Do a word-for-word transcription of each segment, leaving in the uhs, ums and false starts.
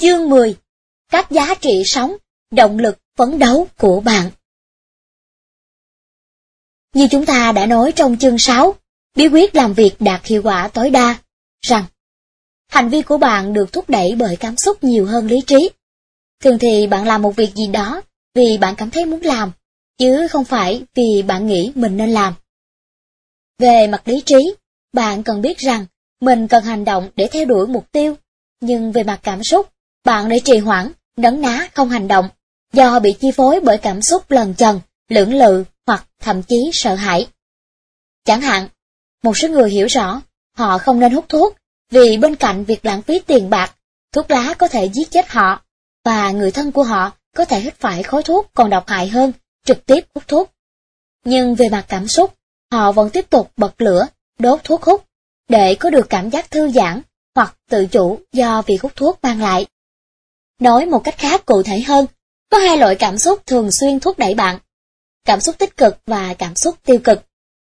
Chương mười. Các giá trị sống, động lực phấn đấu của bạn. Như chúng ta đã nói trong chương sáu, bí quyết làm việc đạt hiệu quả tối đa, rằng hành vi của bạn được thúc đẩy bởi cảm xúc nhiều hơn lý trí. Thường thì bạn làm một việc gì đó vì bạn cảm thấy muốn làm, chứ không phải vì bạn nghĩ mình nên làm. Về mặt lý trí, bạn cần biết rằng mình cần hành động để theo đuổi mục tiêu, nhưng về mặt cảm xúc, bạn lại trì hoãn, nấn ná không hành động, do bị chi phối bởi cảm xúc lần chần, lưỡng lự hoặc thậm chí sợ hãi. Chẳng hạn, một số người hiểu rõ họ không nên hút thuốc vì bên cạnh việc lãng phí tiền bạc, thuốc lá có thể giết chết họ, và người thân của họ có thể hít phải khói thuốc còn độc hại hơn trực tiếp hút thuốc. Nhưng về mặt cảm xúc, họ vẫn tiếp tục bật lửa, đốt thuốc hút, để có được cảm giác thư giãn hoặc tự chủ do việc hút thuốc mang lại. Nói một cách khác cụ thể hơn, có hai loại cảm xúc thường xuyên thúc đẩy bạn: cảm xúc tích cực và cảm xúc tiêu cực.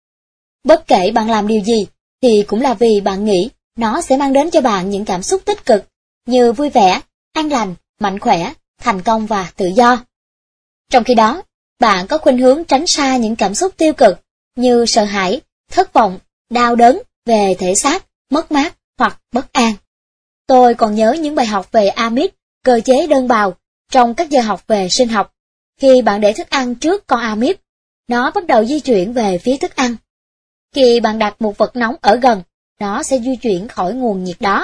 Bất kể bạn làm điều gì, thì cũng là vì bạn nghĩ nó sẽ mang đến cho bạn những cảm xúc tích cực, như vui vẻ, an lành, mạnh khỏe, thành công và tự do. Trong khi đó, bạn có khuynh hướng tránh xa những cảm xúc tiêu cực, như sợ hãi, thất vọng, đau đớn về thể xác, mất mát hoặc bất an. Tôi còn nhớ những bài học về amip, cơ chế đơn bào, trong các giờ học về sinh học. Khi bạn để thức ăn trước con amip, nó bắt đầu di chuyển về phía thức ăn. Khi bạn đặt một vật nóng ở gần, nó sẽ di chuyển khỏi nguồn nhiệt đó.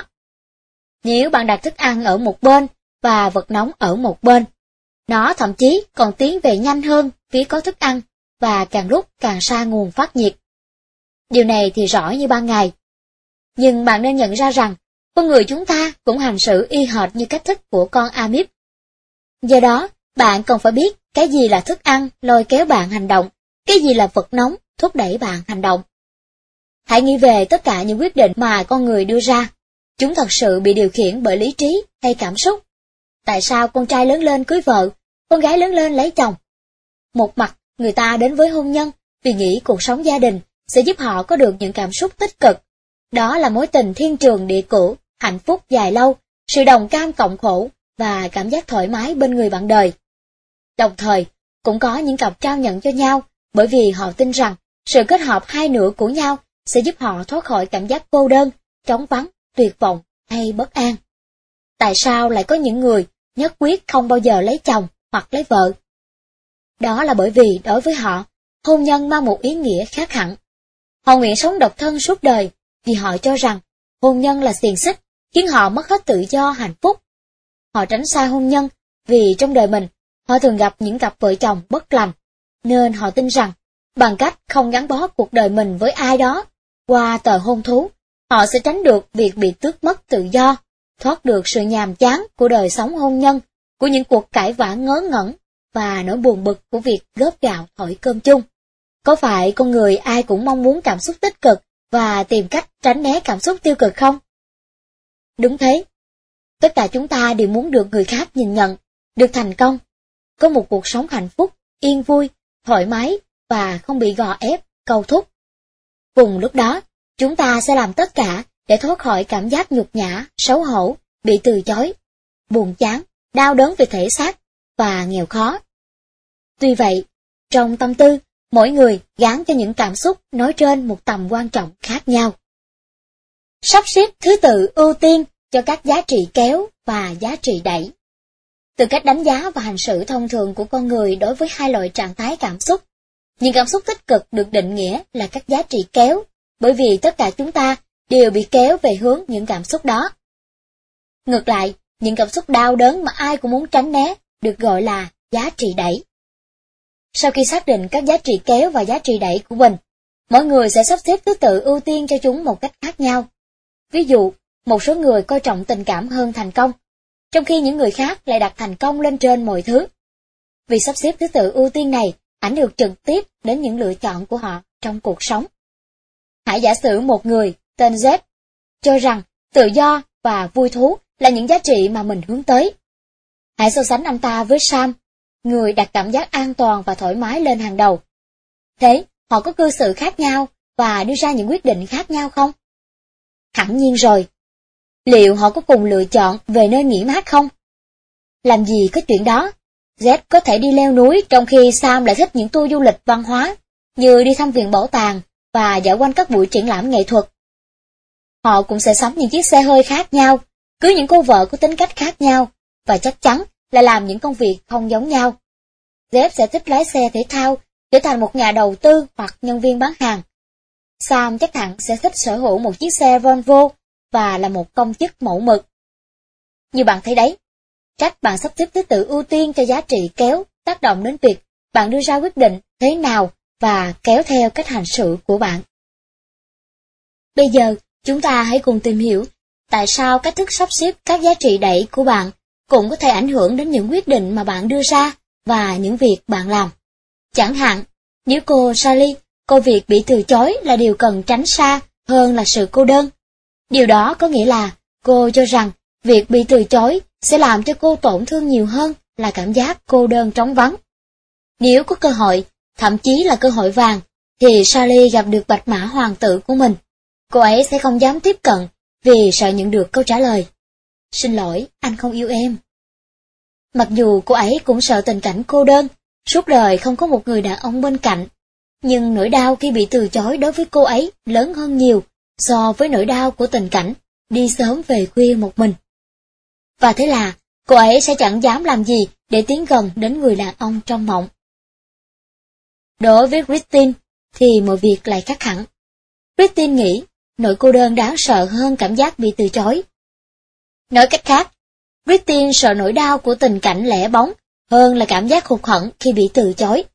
Nếu bạn đặt thức ăn ở một bên và vật nóng ở một bên, nó thậm chí còn tiến về nhanh hơn phía có thức ăn và càng lúc càng xa nguồn phát nhiệt. Điều này thì rõ như ban ngày. Nhưng bạn nên nhận ra rằng, con người chúng ta cũng hành xử y hệt như cách thức của con amip. Do đó, bạn cần phải biết cái gì là thức ăn lôi kéo bạn hành động, cái gì là vật nóng thúc đẩy bạn hành động. Hãy nghĩ về tất cả những quyết định mà con người đưa ra. Chúng thật sự bị điều khiển bởi lý trí hay cảm xúc? Tại sao con trai lớn lên cưới vợ, con gái lớn lên lấy chồng? Một mặt, người ta đến với hôn nhân vì nghĩ cuộc sống gia đình sẽ giúp họ có được những cảm xúc tích cực. Đó là mối tình thiên trường địa cửu, hạnh phúc dài lâu, sự đồng cam cộng khổ và cảm giác thoải mái bên người bạn đời. Đồng thời, cũng có những cặp trao nhận cho nhau bởi vì họ tin rằng sự kết hợp hai nửa của nhau sẽ giúp họ thoát khỏi cảm giác cô đơn, trống vắng, tuyệt vọng hay bất an. Tại sao lại có những người nhất quyết không bao giờ lấy chồng hoặc lấy vợ? Đó là bởi vì đối với họ, hôn nhân mang một ý nghĩa khác hẳn. Họ nguyện sống độc thân suốt đời vì họ cho rằng hôn nhân là xiềng xích khiến họ mất hết tự do hạnh phúc. Họ tránh xa hôn nhân vì trong đời mình họ thường gặp những cặp vợ chồng bất lành, nên họ tin rằng bằng cách không gắn bó cuộc đời mình với ai đó qua tờ hôn thú, họ sẽ tránh được việc bị tước mất tự do, thoát được sự nhàm chán của đời sống hôn nhân, của những cuộc cãi vã ngớ ngẩn và nỗi buồn bực của việc góp gạo thổi cơm chung. Có phải con người ai cũng mong muốn cảm xúc tích cực và tìm cách tránh né cảm xúc tiêu cực không? Đúng thế. Tất cả chúng ta đều muốn được người khác nhìn nhận, được thành công, có một cuộc sống hạnh phúc, yên vui, thoải mái và không bị gò ép, câu thúc. Cùng lúc đó, chúng ta sẽ làm tất cả để thoát khỏi cảm giác nhục nhã, xấu hổ, bị từ chối, buồn chán, đau đớn về thể xác và nghèo khó. Tuy vậy, trong tâm tư, mỗi người gán cho những cảm xúc nói trên một tầm quan trọng khác nhau. Sắp xếp thứ tự ưu tiên cho các giá trị kéo và giá trị đẩy. Từ cách đánh giá và hành xử thông thường của con người đối với hai loại trạng thái cảm xúc, những cảm xúc tích cực được định nghĩa là các giá trị kéo, bởi vì tất cả chúng ta đều bị kéo về hướng những cảm xúc đó. Ngược lại, những cảm xúc đau đớn mà ai cũng muốn tránh né được gọi là giá trị đẩy. Sau khi xác định các giá trị kéo và giá trị đẩy của mình, mỗi người sẽ sắp xếp thứ tự ưu tiên cho chúng một cách khác nhau. Ví dụ, một số người coi trọng tình cảm hơn thành công, trong khi những người khác lại đặt thành công lên trên mọi thứ. Vì sắp xếp thứ tự ưu tiên này ảnh hưởng trực tiếp đến những lựa chọn của họ trong cuộc sống. Hãy giả sử một người tên Z cho rằng tự do và vui thú là những giá trị mà mình hướng tới. Hãy so sánh anh ta với Sam, người đặt cảm giác an toàn và thoải mái lên hàng đầu. Thế, họ có cư xử khác nhau và đưa ra những quyết định khác nhau không? Hẳn nhiên rồi. Liệu họ có cùng lựa chọn về nơi nghỉ mát không? Làm gì có chuyện đó. Z có thể đi leo núi trong khi Sam lại thích những tour du lịch văn hóa, như đi thăm viện bảo tàng và dạo quanh các buổi triển lãm nghệ thuật. Họ cũng sẽ sắm những chiếc xe hơi khác nhau, cưới những cô vợ có tính cách khác nhau, và chắc chắn là làm những công việc không giống nhau. Z sẽ thích lái xe thể thao, trở thành một nhà đầu tư hoặc nhân viên bán hàng. Sam chắc hẳn sẽ thích sở hữu một chiếc xe Volvo và là một công chức mẫu mực. Như bạn thấy đấy, cách bạn sắp xếp thứ tự ưu tiên cho giá trị kéo tác động đến việc bạn đưa ra quyết định thế nào và kéo theo cách hành xử của bạn. Bây giờ, chúng ta hãy cùng tìm hiểu tại sao cách thức sắp xếp các giá trị đẩy của bạn cũng có thể ảnh hưởng đến những quyết định mà bạn đưa ra và những việc bạn làm. Chẳng hạn, nếu cô Sally, công việc bị từ chối là điều cần tránh xa hơn là sự cô đơn. Điều đó có nghĩa là cô cho rằng việc bị từ chối sẽ làm cho cô tổn thương nhiều hơn là cảm giác cô đơn trống vắng. Nếu có cơ hội, thậm chí là cơ hội vàng, thì Sally gặp được bạch mã hoàng tử của mình. Cô ấy sẽ không dám tiếp cận vì sợ nhận được câu trả lời: "Xin lỗi, anh không yêu em." Mặc dù cô ấy cũng sợ tình cảnh cô đơn, suốt đời không có một người đàn ông bên cạnh, nhưng nỗi đau khi bị từ chối đối với cô ấy lớn hơn nhiều so với nỗi đau của tình cảnh đi sớm về khuya một mình. Và thế là, cô ấy sẽ chẳng dám làm gì để tiến gần đến người đàn ông trong mộng. Đối với Christine, thì mọi việc lại khác hẳn. Christine nghĩ nỗi cô đơn đáng sợ hơn cảm giác bị từ chối. Nói cách khác, Christine sợ nỗi đau của tình cảnh lẻ bóng hơn là cảm giác hụt hẫng khi bị từ chối.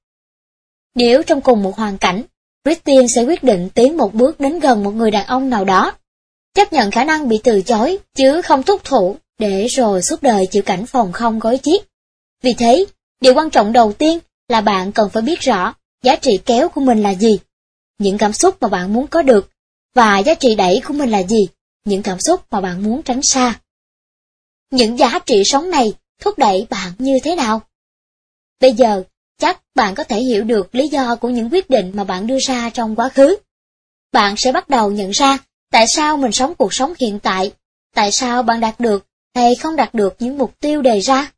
Nếu trong cùng một hoàn cảnh, Christine sẽ quyết định tiến một bước đến gần một người đàn ông nào đó, chấp nhận khả năng bị từ chối chứ không thúc thủ để rồi suốt đời chịu cảnh phòng không gói chiếc. Vì thế, điều quan trọng đầu tiên là bạn cần phải biết rõ giá trị kéo của mình là gì, những cảm xúc mà bạn muốn có được, và giá trị đẩy của mình là gì, những cảm xúc mà bạn muốn tránh xa. Những giá trị sống này thúc đẩy bạn như thế nào? Bây giờ, chắc bạn có thể hiểu được lý do của những quyết định mà bạn đưa ra trong quá khứ. Bạn sẽ bắt đầu nhận ra tại sao mình sống cuộc sống hiện tại, tại sao bạn đạt được hay không đạt được những mục tiêu đề ra.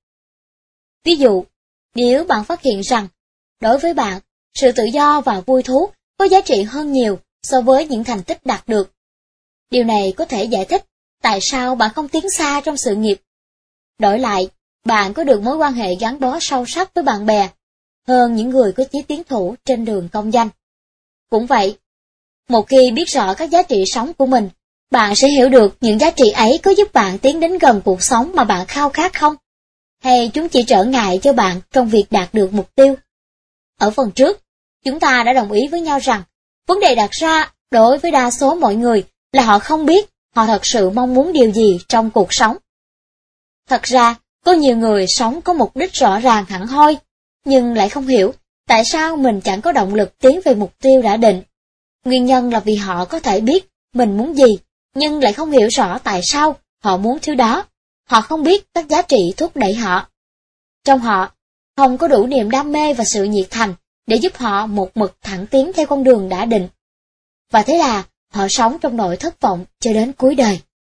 Ví dụ, nếu bạn phát hiện rằng, đối với bạn, sự tự do và vui thú có giá trị hơn nhiều so với những thành tích đạt được. Điều này có thể giải thích tại sao bạn không tiến xa trong sự nghiệp. Đổi lại, bạn có được mối quan hệ gắn bó sâu sắc với bạn bè, hơn những người có chí tiến thủ trên đường công danh. Cũng vậy, một khi biết rõ các giá trị sống của mình, bạn sẽ hiểu được những giá trị ấy có giúp bạn tiến đến gần cuộc sống mà bạn khao khát không? Hay chúng chỉ trở ngại cho bạn trong việc đạt được mục tiêu? Ở phần trước, chúng ta đã đồng ý với nhau rằng, vấn đề đặt ra đối với đa số mọi người là họ không biết họ thật sự mong muốn điều gì trong cuộc sống. Thật ra, có nhiều người sống có mục đích rõ ràng hẳn hoi, nhưng lại không hiểu tại sao mình chẳng có động lực tiến về mục tiêu đã định. Nguyên nhân là vì họ có thể biết mình muốn gì, nhưng lại không hiểu rõ tại sao họ muốn thứ đó. Họ không biết các giá trị thúc đẩy họ. Trong họ, không có đủ niềm đam mê và sự nhiệt thành để giúp họ một mực thẳng tiến theo con đường đã định. Và thế là họ sống trong nỗi thất vọng cho đến cuối đời.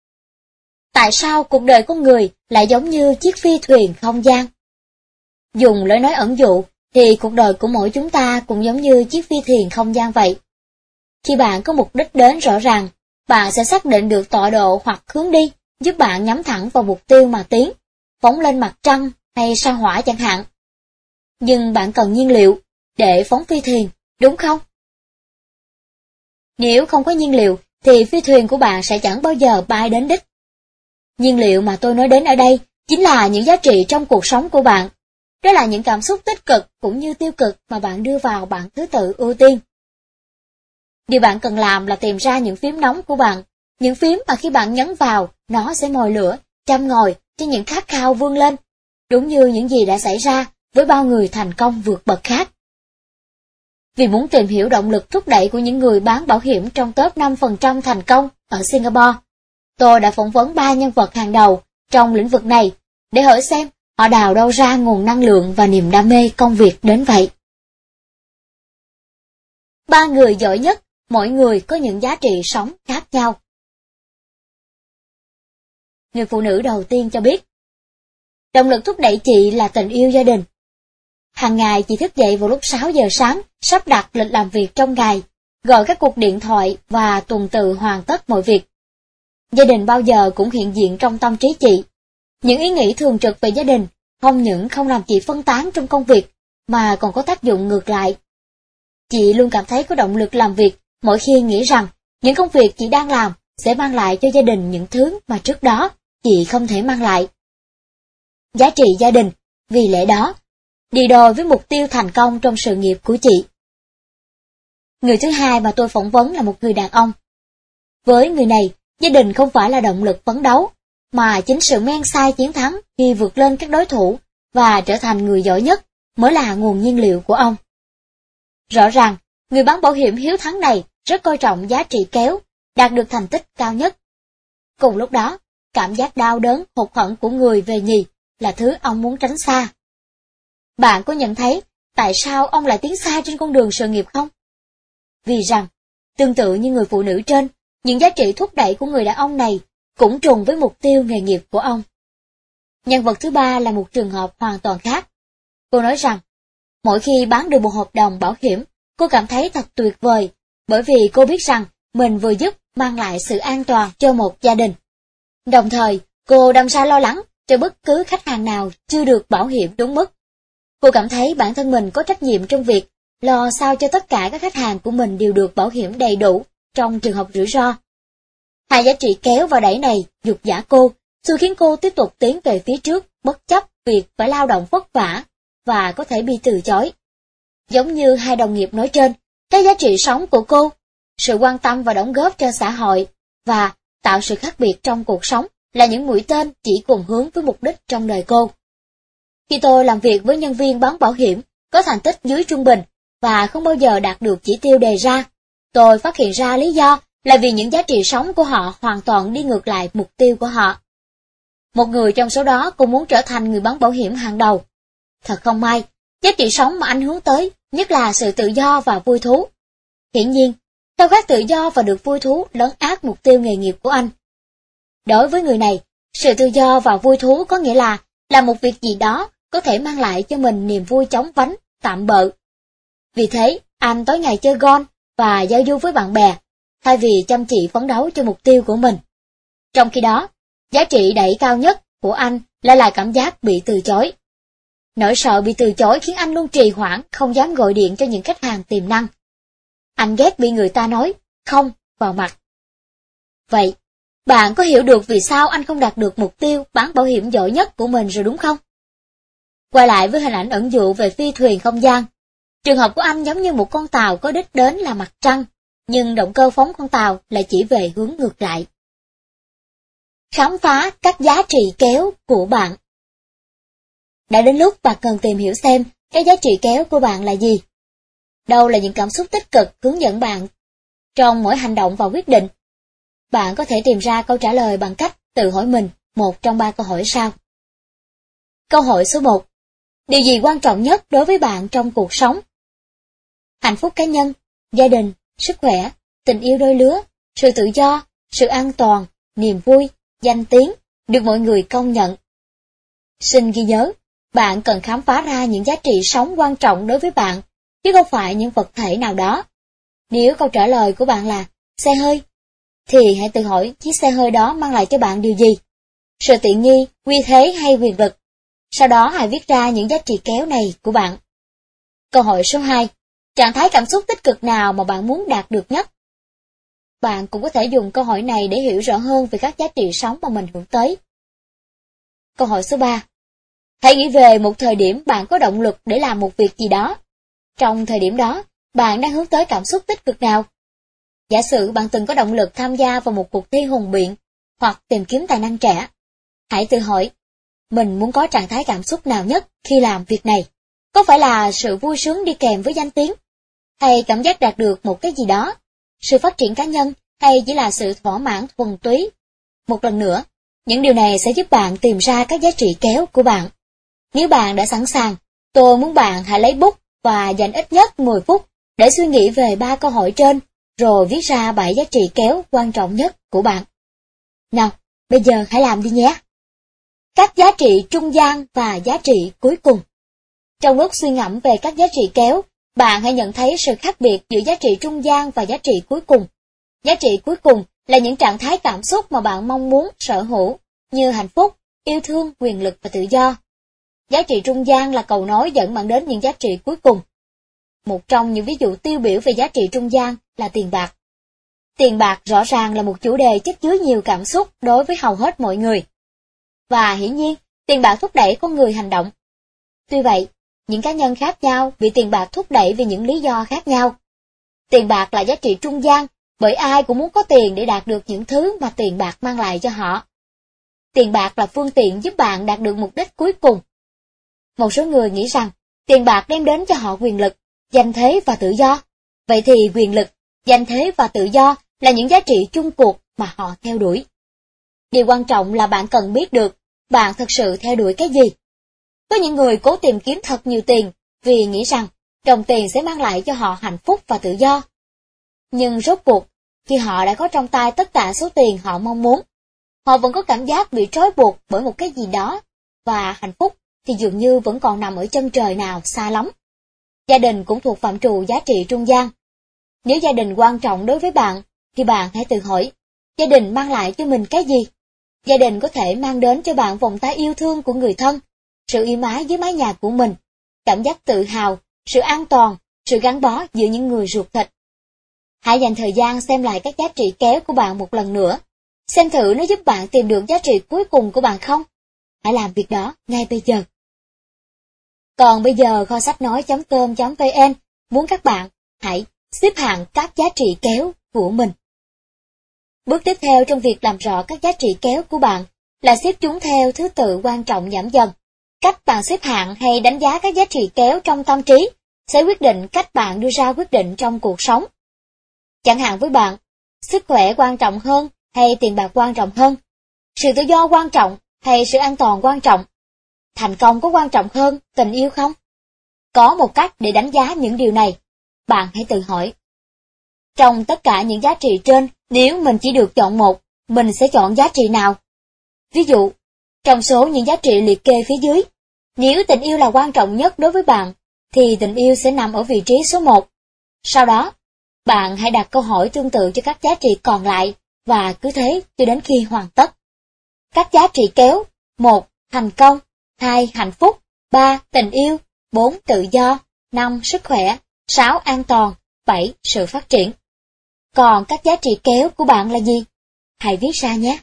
Tại sao cuộc đời con người lại giống như chiếc phi thuyền không gian? Dùng lời nói ẩn dụ thì cuộc đời của mỗi chúng ta cũng giống như chiếc phi thuyền không gian vậy. Khi bạn có mục đích đến rõ ràng, bạn sẽ xác định được tọa độ hoặc hướng đi, giúp bạn nhắm thẳng vào mục tiêu mà tiến, phóng lên mặt trăng hay sao hỏa chẳng hạn. Nhưng bạn cần nhiên liệu để phóng phi thuyền, đúng không? Nếu không có nhiên liệu, thì phi thuyền của bạn sẽ chẳng bao giờ bay đến đích. Nhiên liệu mà tôi nói đến ở đây chính là những giá trị trong cuộc sống của bạn. Đó là những cảm xúc tích cực cũng như tiêu cực mà bạn đưa vào bảng thứ tự ưu tiên. Điều bạn cần làm là tìm ra những phím nóng của bạn, những phím mà khi bạn nhấn vào, nó sẽ mồi lửa, châm ngòi cho những khát khao vươn lên, đúng như những gì đã xảy ra với bao người thành công vượt bậc khác. Vì muốn tìm hiểu động lực thúc đẩy của những người bán bảo hiểm trong top năm phần trăm thành công ở Singapore, tôi đã phỏng vấn ba nhân vật hàng đầu trong lĩnh vực này để hỏi xem họ đào đâu ra nguồn năng lượng và niềm đam mê công việc đến vậy. Ba người giỏi nhất, mỗi người có những giá trị sống khác nhau. Người phụ nữ đầu tiên cho biết, Động lực thúc đẩy chị là tình yêu gia đình. Hàng ngày chị thức dậy vào lúc sáu giờ sáng, sắp đặt lịch làm việc trong ngày, gọi các cuộc điện thoại và tuần tự hoàn tất mọi việc. Gia đình bao giờ cũng hiện diện trong tâm trí chị. Những ý nghĩ thường trực về gia đình không những không làm chị phân tán trong công việc, mà còn có tác dụng ngược lại. Chị luôn cảm thấy có động lực làm việc mỗi khi nghĩ rằng những công việc chị đang làm sẽ mang lại cho gia đình những thứ mà trước đó chị không thể mang lại. Giá trị gia đình, vì lẽ đó, đi đôi với mục tiêu thành công trong sự nghiệp của chị. Người thứ hai mà tôi phỏng vấn là một người đàn ông. Với người này, gia đình không phải là động lực phấn đấu, mà chính sự men say chiến thắng khi vượt lên các đối thủ và trở thành người giỏi nhất mới là nguồn nhiên liệu của ông. Rõ ràng, người bán bảo hiểm hiếu thắng này rất coi trọng giá trị kéo, đạt được thành tích cao nhất. Cùng lúc đó, cảm giác đau đớn, hụt hẫng của người về nhì là thứ ông muốn tránh xa. Bạn có nhận thấy tại sao ông lại tiến xa trên con đường sự nghiệp không? Vì rằng, tương tự như người phụ nữ trên, những giá trị thúc đẩy của người đàn ông này cũng trùng với mục tiêu nghề nghiệp của ông. Nhân vật thứ ba là một trường hợp hoàn toàn khác. Cô nói rằng, mỗi khi bán được một hợp đồng bảo hiểm, cô cảm thấy thật tuyệt vời, bởi vì cô biết rằng mình vừa giúp mang lại sự an toàn cho một gia đình. Đồng thời, cô đâm ra lo lắng cho bất cứ khách hàng nào chưa được bảo hiểm đúng mức. Cô cảm thấy bản thân mình có trách nhiệm trong việc lo sao cho tất cả các khách hàng của mình đều được bảo hiểm đầy đủ trong trường hợp rủi ro. Hai giá trị kéo và đẩy này dục dã cô, xui khiến cô tiếp tục tiến về phía trước bất chấp việc phải lao động vất vả và có thể bị từ chối. Giống như hai đồng nghiệp nói trên, cái giá trị sống của cô, sự quan tâm và đóng góp cho xã hội và tạo sự khác biệt trong cuộc sống là những mũi tên chỉ cùng hướng với mục đích trong đời cô. Khi tôi làm việc với nhân viên bán bảo hiểm có thành tích dưới trung bình và không bao giờ đạt được chỉ tiêu đề ra, tôi phát hiện ra lý do là vì những giá trị sống của họ hoàn toàn đi ngược lại mục tiêu của họ. Một người trong số đó cũng muốn trở thành người bán bảo hiểm hàng đầu. Thật không may, giá trị sống mà anh hướng tới nhất là sự tự do và vui thú. Hiển nhiên, khao khát tự do và được vui thú lấn át mục tiêu nghề nghiệp của anh. Đối với người này, sự tự do và vui thú có nghĩa là làm một việc gì đó có thể mang lại cho mình niềm vui chóng vánh, tạm bợ. Vì thế, anh tối ngày chơi golf và giao du với bạn bè, thay vì chăm chỉ phấn đấu cho mục tiêu của mình. Trong khi đó, giá trị đẩy cao nhất của anh là lại cảm giác bị từ chối. Nỗi sợ bị từ chối khiến anh luôn trì hoãn, không dám gọi điện cho những khách hàng tiềm năng. Anh ghét bị người ta nói không vào mặt. Vậy, bạn có hiểu được vì sao anh không đạt được mục tiêu bán bảo hiểm giỏi nhất của mình rồi đúng không? Quay lại với hình ảnh ẩn dụ về phi thuyền không gian. Trường hợp của anh giống như một con tàu có đích đến là mặt trăng, nhưng động cơ phóng con tàu lại chỉ về hướng ngược lại. Khám phá các giá trị kéo của bạn. Đã đến lúc bạn cần tìm hiểu xem cái giá trị kéo của bạn là gì. Đâu là những cảm xúc tích cực hướng dẫn bạn trong mỗi hành động và quyết định. Bạn có thể tìm ra câu trả lời bằng cách tự hỏi mình một trong ba câu hỏi sau. Câu hỏi số một. Điều gì quan trọng nhất đối với bạn trong cuộc sống? Hạnh phúc cá nhân, gia đình, sức khỏe, tình yêu đôi lứa, sự tự do, sự an toàn, niềm vui, danh tiếng, được mọi người công nhận. Xin ghi nhớ, bạn cần khám phá ra những giá trị sống quan trọng đối với bạn, chứ không phải những vật thể nào đó. Nếu câu trả lời của bạn là xe hơi, thì hãy tự hỏi chiếc xe hơi đó mang lại cho bạn điều gì? Sự tiện nghi, uy thế hay quyền lực? Sau đó hãy viết ra những giá trị kéo này của bạn. Câu hỏi số hai. Trạng thái cảm xúc tích cực nào mà bạn muốn đạt được nhất? Bạn cũng có thể dùng câu hỏi này để hiểu rõ hơn về các giá trị sống mà mình hướng tới. Câu hỏi số ba. Hãy nghĩ về một thời điểm bạn có động lực để làm một việc gì đó. Trong thời điểm đó, bạn đang hướng tới cảm xúc tích cực nào? Giả sử bạn từng có động lực tham gia vào một cuộc thi hùng biện hoặc tìm kiếm tài năng trẻ. Hãy tự hỏi, mình muốn có trạng thái cảm xúc nào nhất khi làm việc này? Có phải là sự vui sướng đi kèm với danh tiếng? Hay cảm giác đạt được một cái gì đó? Sự phát triển cá nhân hay chỉ là sự thỏa mãn thuần túy? Một lần nữa, những điều này sẽ giúp bạn tìm ra các giá trị kéo của bạn. Nếu bạn đã sẵn sàng, tôi muốn bạn hãy lấy bút và dành ít nhất mười phút để suy nghĩ về ba câu hỏi trên, rồi viết ra bảy giá trị kéo quan trọng nhất của bạn. Nào, bây giờ hãy làm đi nhé! Các giá trị trung gian và giá trị cuối cùng. Trong lúc suy ngẫm về các giá trị kéo, bạn hãy nhận thấy sự khác biệt giữa giá trị trung gian và giá trị cuối cùng. Giá trị cuối cùng là những trạng thái cảm xúc mà bạn mong muốn sở hữu, như hạnh phúc, yêu thương, quyền lực và tự do. Giá trị trung gian là cầu nối dẫn bạn đến những giá trị cuối cùng. Một trong những ví dụ tiêu biểu về giá trị trung gian là tiền bạc. Tiền bạc rõ ràng là một chủ đề chất chứa nhiều cảm xúc đối với hầu hết mọi người. Và hiển nhiên, tiền bạc thúc đẩy con người hành động. Tuy vậy, những cá nhân khác nhau bị tiền bạc thúc đẩy vì những lý do khác nhau. Tiền bạc là giá trị trung gian, bởi ai cũng muốn có tiền để đạt được những thứ mà tiền bạc mang lại cho họ. Tiền bạc là phương tiện giúp bạn đạt được mục đích cuối cùng. Một số người nghĩ rằng tiền bạc đem đến cho họ quyền lực, danh thế và tự do. Vậy thì quyền lực, danh thế và tự do là những giá trị chung cuộc mà họ theo đuổi. Điều quan trọng là bạn cần biết được bạn thực sự theo đuổi cái gì. Có những người cố tìm kiếm thật nhiều tiền vì nghĩ rằng đồng tiền sẽ mang lại cho họ hạnh phúc và tự do. Nhưng rốt cuộc, khi họ đã có trong tay tất cả số tiền họ mong muốn, họ vẫn có cảm giác bị trói buộc bởi một cái gì đó, và hạnh phúc thì dường như vẫn còn nằm ở chân trời nào xa lắm. Gia đình cũng thuộc phạm trù giá trị trung gian. Nếu gia đình quan trọng đối với bạn, thì bạn hãy tự hỏi, gia đình mang lại cho mình cái gì? Gia đình có thể mang đến cho bạn vòng tay yêu thương của người thân, sự êm ái dưới mái nhà của mình, cảm giác tự hào, sự an toàn, sự gắn bó giữa những người ruột thịt. Hãy dành thời gian xem lại các giá trị kéo của bạn một lần nữa, xem thử nó giúp bạn tìm được giá trị cuối cùng của bạn không? Hãy làm việc đó ngay bây giờ. Còn bây giờ kho sách nói.com.vn muốn các bạn hãy xếp hạng các giá trị kéo của mình. Bước tiếp theo trong việc làm rõ các giá trị kéo của bạn là xếp chúng theo thứ tự quan trọng giảm dần. Cách bạn xếp hạng hay đánh giá các giá trị kéo trong tâm trí sẽ quyết định cách bạn đưa ra quyết định trong cuộc sống. Chẳng hạn với bạn, sức khỏe quan trọng hơn hay tiền bạc quan trọng hơn? Sự tự do quan trọng hay sự an toàn quan trọng? Thành công có quan trọng hơn tình yêu không? Có một cách để đánh giá những điều này. Bạn hãy tự hỏi. Trong tất cả những giá trị trên, nếu mình chỉ được chọn một, mình sẽ chọn giá trị nào? Ví dụ, trong số những giá trị liệt kê phía dưới, nếu tình yêu là quan trọng nhất đối với bạn, thì tình yêu sẽ nằm ở vị trí số một. Sau đó, bạn hãy đặt câu hỏi tương tự cho các giá trị còn lại, và cứ thế cho đến khi hoàn tất. Các giá trị kéo: một. Thành công. hai. Hạnh phúc. ba. Tình yêu. bốn. Tự do. năm. Sức khỏe. sáu. An toàn. bảy. Sự phát triển. Còn các giá trị kéo của bạn là gì? Hãy viết ra nhé.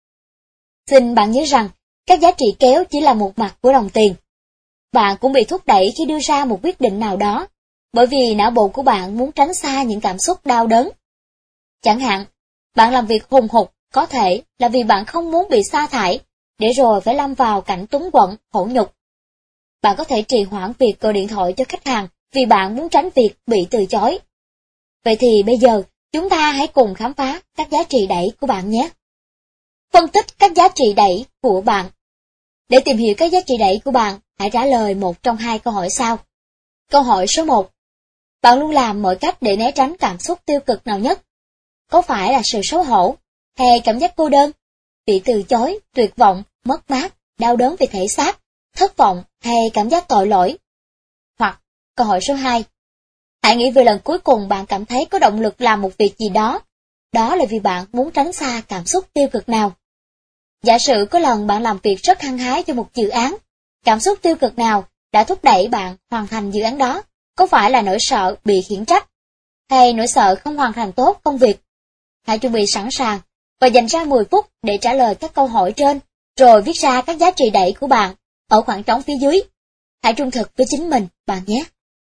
Xin bạn nhớ rằng, các giá trị kéo chỉ là một mặt của đồng tiền. Bạn cũng bị thúc đẩy khi đưa ra một quyết định nào đó, bởi vì não bộ của bạn muốn tránh xa những cảm xúc đau đớn. Chẳng hạn, bạn làm việc hùng hục có thể là vì bạn không muốn bị sa thải, để rồi phải lâm vào cảnh túng quẫn, khổ nhục. Bạn có thể trì hoãn việc gọi điện thoại cho khách hàng vì bạn muốn tránh việc bị từ chối. Vậy thì bây giờ, chúng ta hãy cùng khám phá các giá trị đẩy của bạn nhé. Phân tích các giá trị đẩy của bạn. Để tìm hiểu các giá trị đẩy của bạn, hãy trả lời một trong hai câu hỏi sau. Câu hỏi số một. Bạn luôn làm mọi cách để né tránh cảm xúc tiêu cực nào nhất? Có phải là sự xấu hổ, hay cảm giác cô đơn, bị từ chối, tuyệt vọng, mất mát, đau đớn về thể xác, thất vọng hay cảm giác tội lỗi? Hoặc câu hỏi số hai. Hãy nghĩ về lần cuối cùng bạn cảm thấy có động lực làm một việc gì đó. Đó là vì bạn muốn tránh xa cảm xúc tiêu cực nào. Giả sử có lần bạn làm việc rất hăng hái cho một dự án, cảm xúc tiêu cực nào đã thúc đẩy bạn hoàn thành dự án đó? Có phải là nỗi sợ bị khiển trách, hay nỗi sợ không hoàn thành tốt công việc? Hãy chuẩn bị sẵn sàng và dành ra mười phút để trả lời các câu hỏi trên, rồi viết ra các giá trị đẩy của bạn ở khoảng trống phía dưới. Hãy trung thực với chính mình, bạn nhé.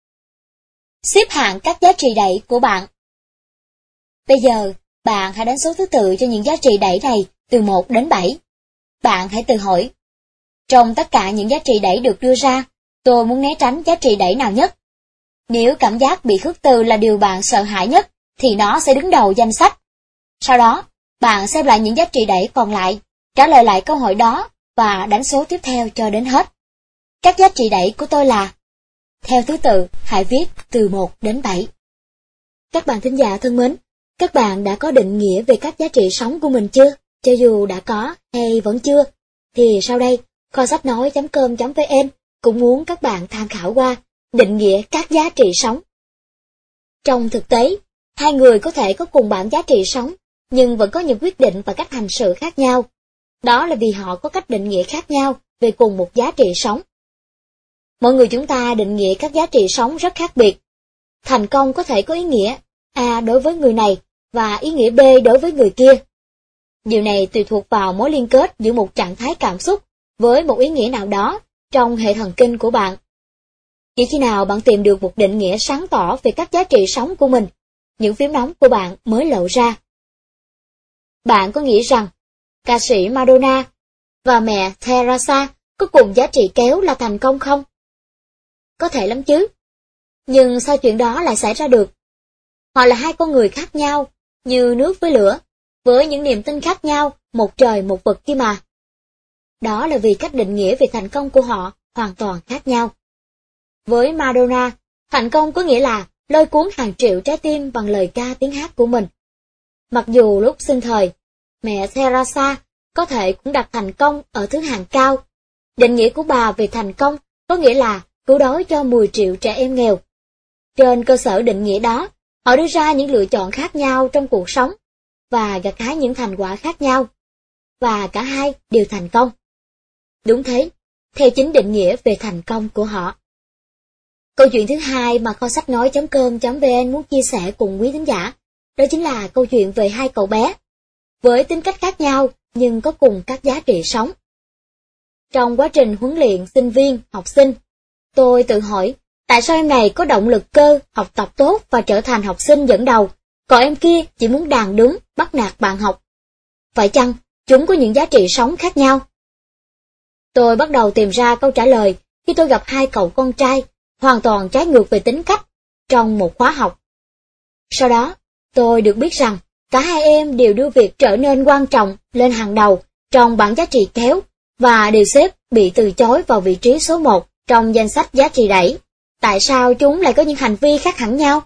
Xếp hạng các giá trị đẩy của bạn. Bây giờ, bạn hãy đánh số thứ tự cho những giá trị đẩy này từ một đến bảy. Bạn hãy tự hỏi, trong tất cả những giá trị đẩy được đưa ra, tôi muốn né tránh giá trị đẩy nào nhất? Nếu cảm giác bị khước từ là điều bạn sợ hãi nhất, thì nó sẽ đứng đầu danh sách. Sau đó, bạn xem lại những giá trị đẩy còn lại, trả lời lại câu hỏi đó và đánh số tiếp theo cho đến hết. Các giá trị đẩy của tôi là... Theo thứ tự, hãy viết từ một đến bảy. Các bạn thính giả thân mến, các bạn đã có định nghĩa về các giá trị sống của mình chưa? Cho dù đã có hay vẫn chưa, thì sau đây Kho sách nói.com.vn cũng muốn các bạn tham khảo qua định nghĩa các giá trị sống. Trong thực tế, hai người có thể có cùng bảng giá trị sống, nhưng vẫn có những quyết định và cách hành xử khác nhau. Đó là vì họ có cách định nghĩa khác nhau về cùng một giá trị sống. Mỗi người chúng ta định nghĩa các giá trị sống rất khác biệt. Thành công có thể có ý nghĩa A đối với người này và ý nghĩa B đối với người kia. Điều này tùy thuộc vào mối liên kết giữa một trạng thái cảm xúc với một ý nghĩa nào đó trong hệ thần kinh của bạn. Chỉ khi nào bạn tìm được một định nghĩa sáng tỏ về các giá trị sống của mình, những phím nóng của bạn mới lộ ra. Bạn có nghĩ rằng ca sĩ Madonna và mẹ Teresa có cùng giá trị kéo là thành công không? Có thể lắm chứ. Nhưng sao chuyện đó lại xảy ra được? Họ là hai con người khác nhau, như nước với lửa, với những niềm tin khác nhau, một trời một vực kia mà. Đó là vì cách định nghĩa về thành công của họ hoàn toàn khác nhau. Với Madonna, thành công có nghĩa là lôi cuốn hàng triệu trái tim bằng lời ca tiếng hát của mình. Mặc dù lúc sinh thời, mẹ Teresa có thể cũng đặt thành công ở thứ hạng cao. Định nghĩa của bà về thành công có nghĩa là cứu đói cho mười triệu trẻ em nghèo. Trên cơ sở định nghĩa đó, họ đưa ra những lựa chọn khác nhau trong cuộc sống và gặt hái những thành quả khác nhau. Và cả hai đều thành công. Đúng thế, theo chính định nghĩa về thành công của họ. Câu chuyện thứ hai mà kho sách nói.com.vn muốn chia sẻ cùng quý thính giả, đó chính là câu chuyện về hai cậu bé, với tính cách khác nhau nhưng có cùng các giá trị sống. Trong quá trình huấn luyện sinh viên, học sinh, tôi tự hỏi, tại sao em này có động lực cơ, học tập tốt và trở thành học sinh dẫn đầu, còn em kia chỉ muốn đàn đứng, bắt nạt bạn học. Phải chăng chúng có những giá trị sống khác nhau? Tôi bắt đầu tìm ra câu trả lời khi tôi gặp hai cậu con trai, hoàn toàn trái ngược về tính cách, trong một khóa học. Sau đó, tôi được biết rằng, cả hai em đều đưa việc trở nên quan trọng lên hàng đầu trong bảng giá trị kéo, và đều xếp bị từ chối vào vị trí số một trong danh sách giá trị đẩy. Tại sao chúng lại có những hành vi khác hẳn nhau?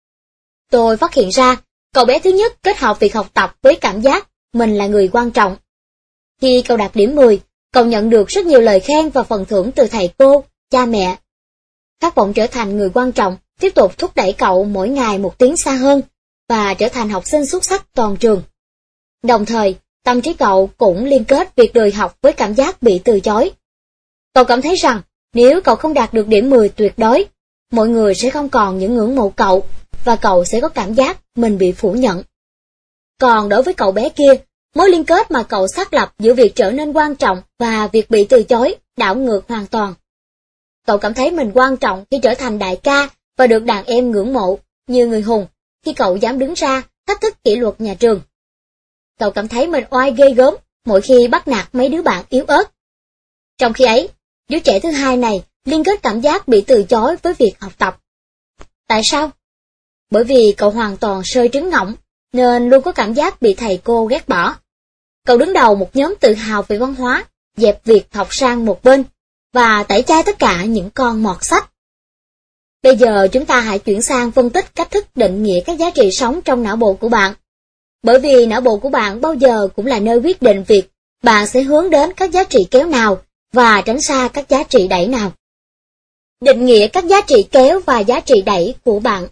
Tôi phát hiện ra, cậu bé thứ nhất kết hợp việc học tập với cảm giác mình là người quan trọng. Khi cậu đạt điểm mười, cậu nhận được rất nhiều lời khen và phần thưởng từ thầy cô, cha mẹ. Khát vọng trở thành người quan trọng tiếp tục thúc đẩy cậu mỗi ngày một tiến xa hơn và trở thành học sinh xuất sắc toàn trường. Đồng thời, tâm trí cậu cũng liên kết việc lười học với cảm giác bị từ chối. Cậu cảm thấy rằng nếu cậu không đạt được điểm mười tuyệt đối, mọi người sẽ không còn những ngưỡng mộ cậu và cậu sẽ có cảm giác mình bị phủ nhận. Còn đối với cậu bé kia, mối liên kết mà cậu xác lập giữa việc trở nên quan trọng và việc bị từ chối đảo ngược hoàn toàn. Cậu cảm thấy mình quan trọng khi trở thành đại ca và được đàn em ngưỡng mộ như người hùng khi cậu dám đứng ra thách thức kỷ luật nhà trường. Cậu cảm thấy mình oai ghê gớm mỗi khi bắt nạt mấy đứa bạn yếu ớt. Trong khi ấy, đứa trẻ thứ hai này liên kết cảm giác bị từ chối với việc học tập. Tại sao? Bởi vì cậu hoàn toàn sơi trứng ngỗng, nên luôn có cảm giác bị thầy cô ghét bỏ. Cậu đứng đầu một nhóm tự hào về văn hóa, dẹp việc học sang một bên, và tẩy chay tất cả những con mọt sách. Bây giờ chúng ta hãy chuyển sang phân tích cách thức định nghĩa các giá trị sống trong não bộ của bạn. Bởi vì não bộ của bạn bao giờ cũng là nơi quyết định việc bạn sẽ hướng đến các giá trị kéo nào và tránh xa các giá trị đẩy nào. Định nghĩa các giá trị kéo và giá trị đẩy của bạn.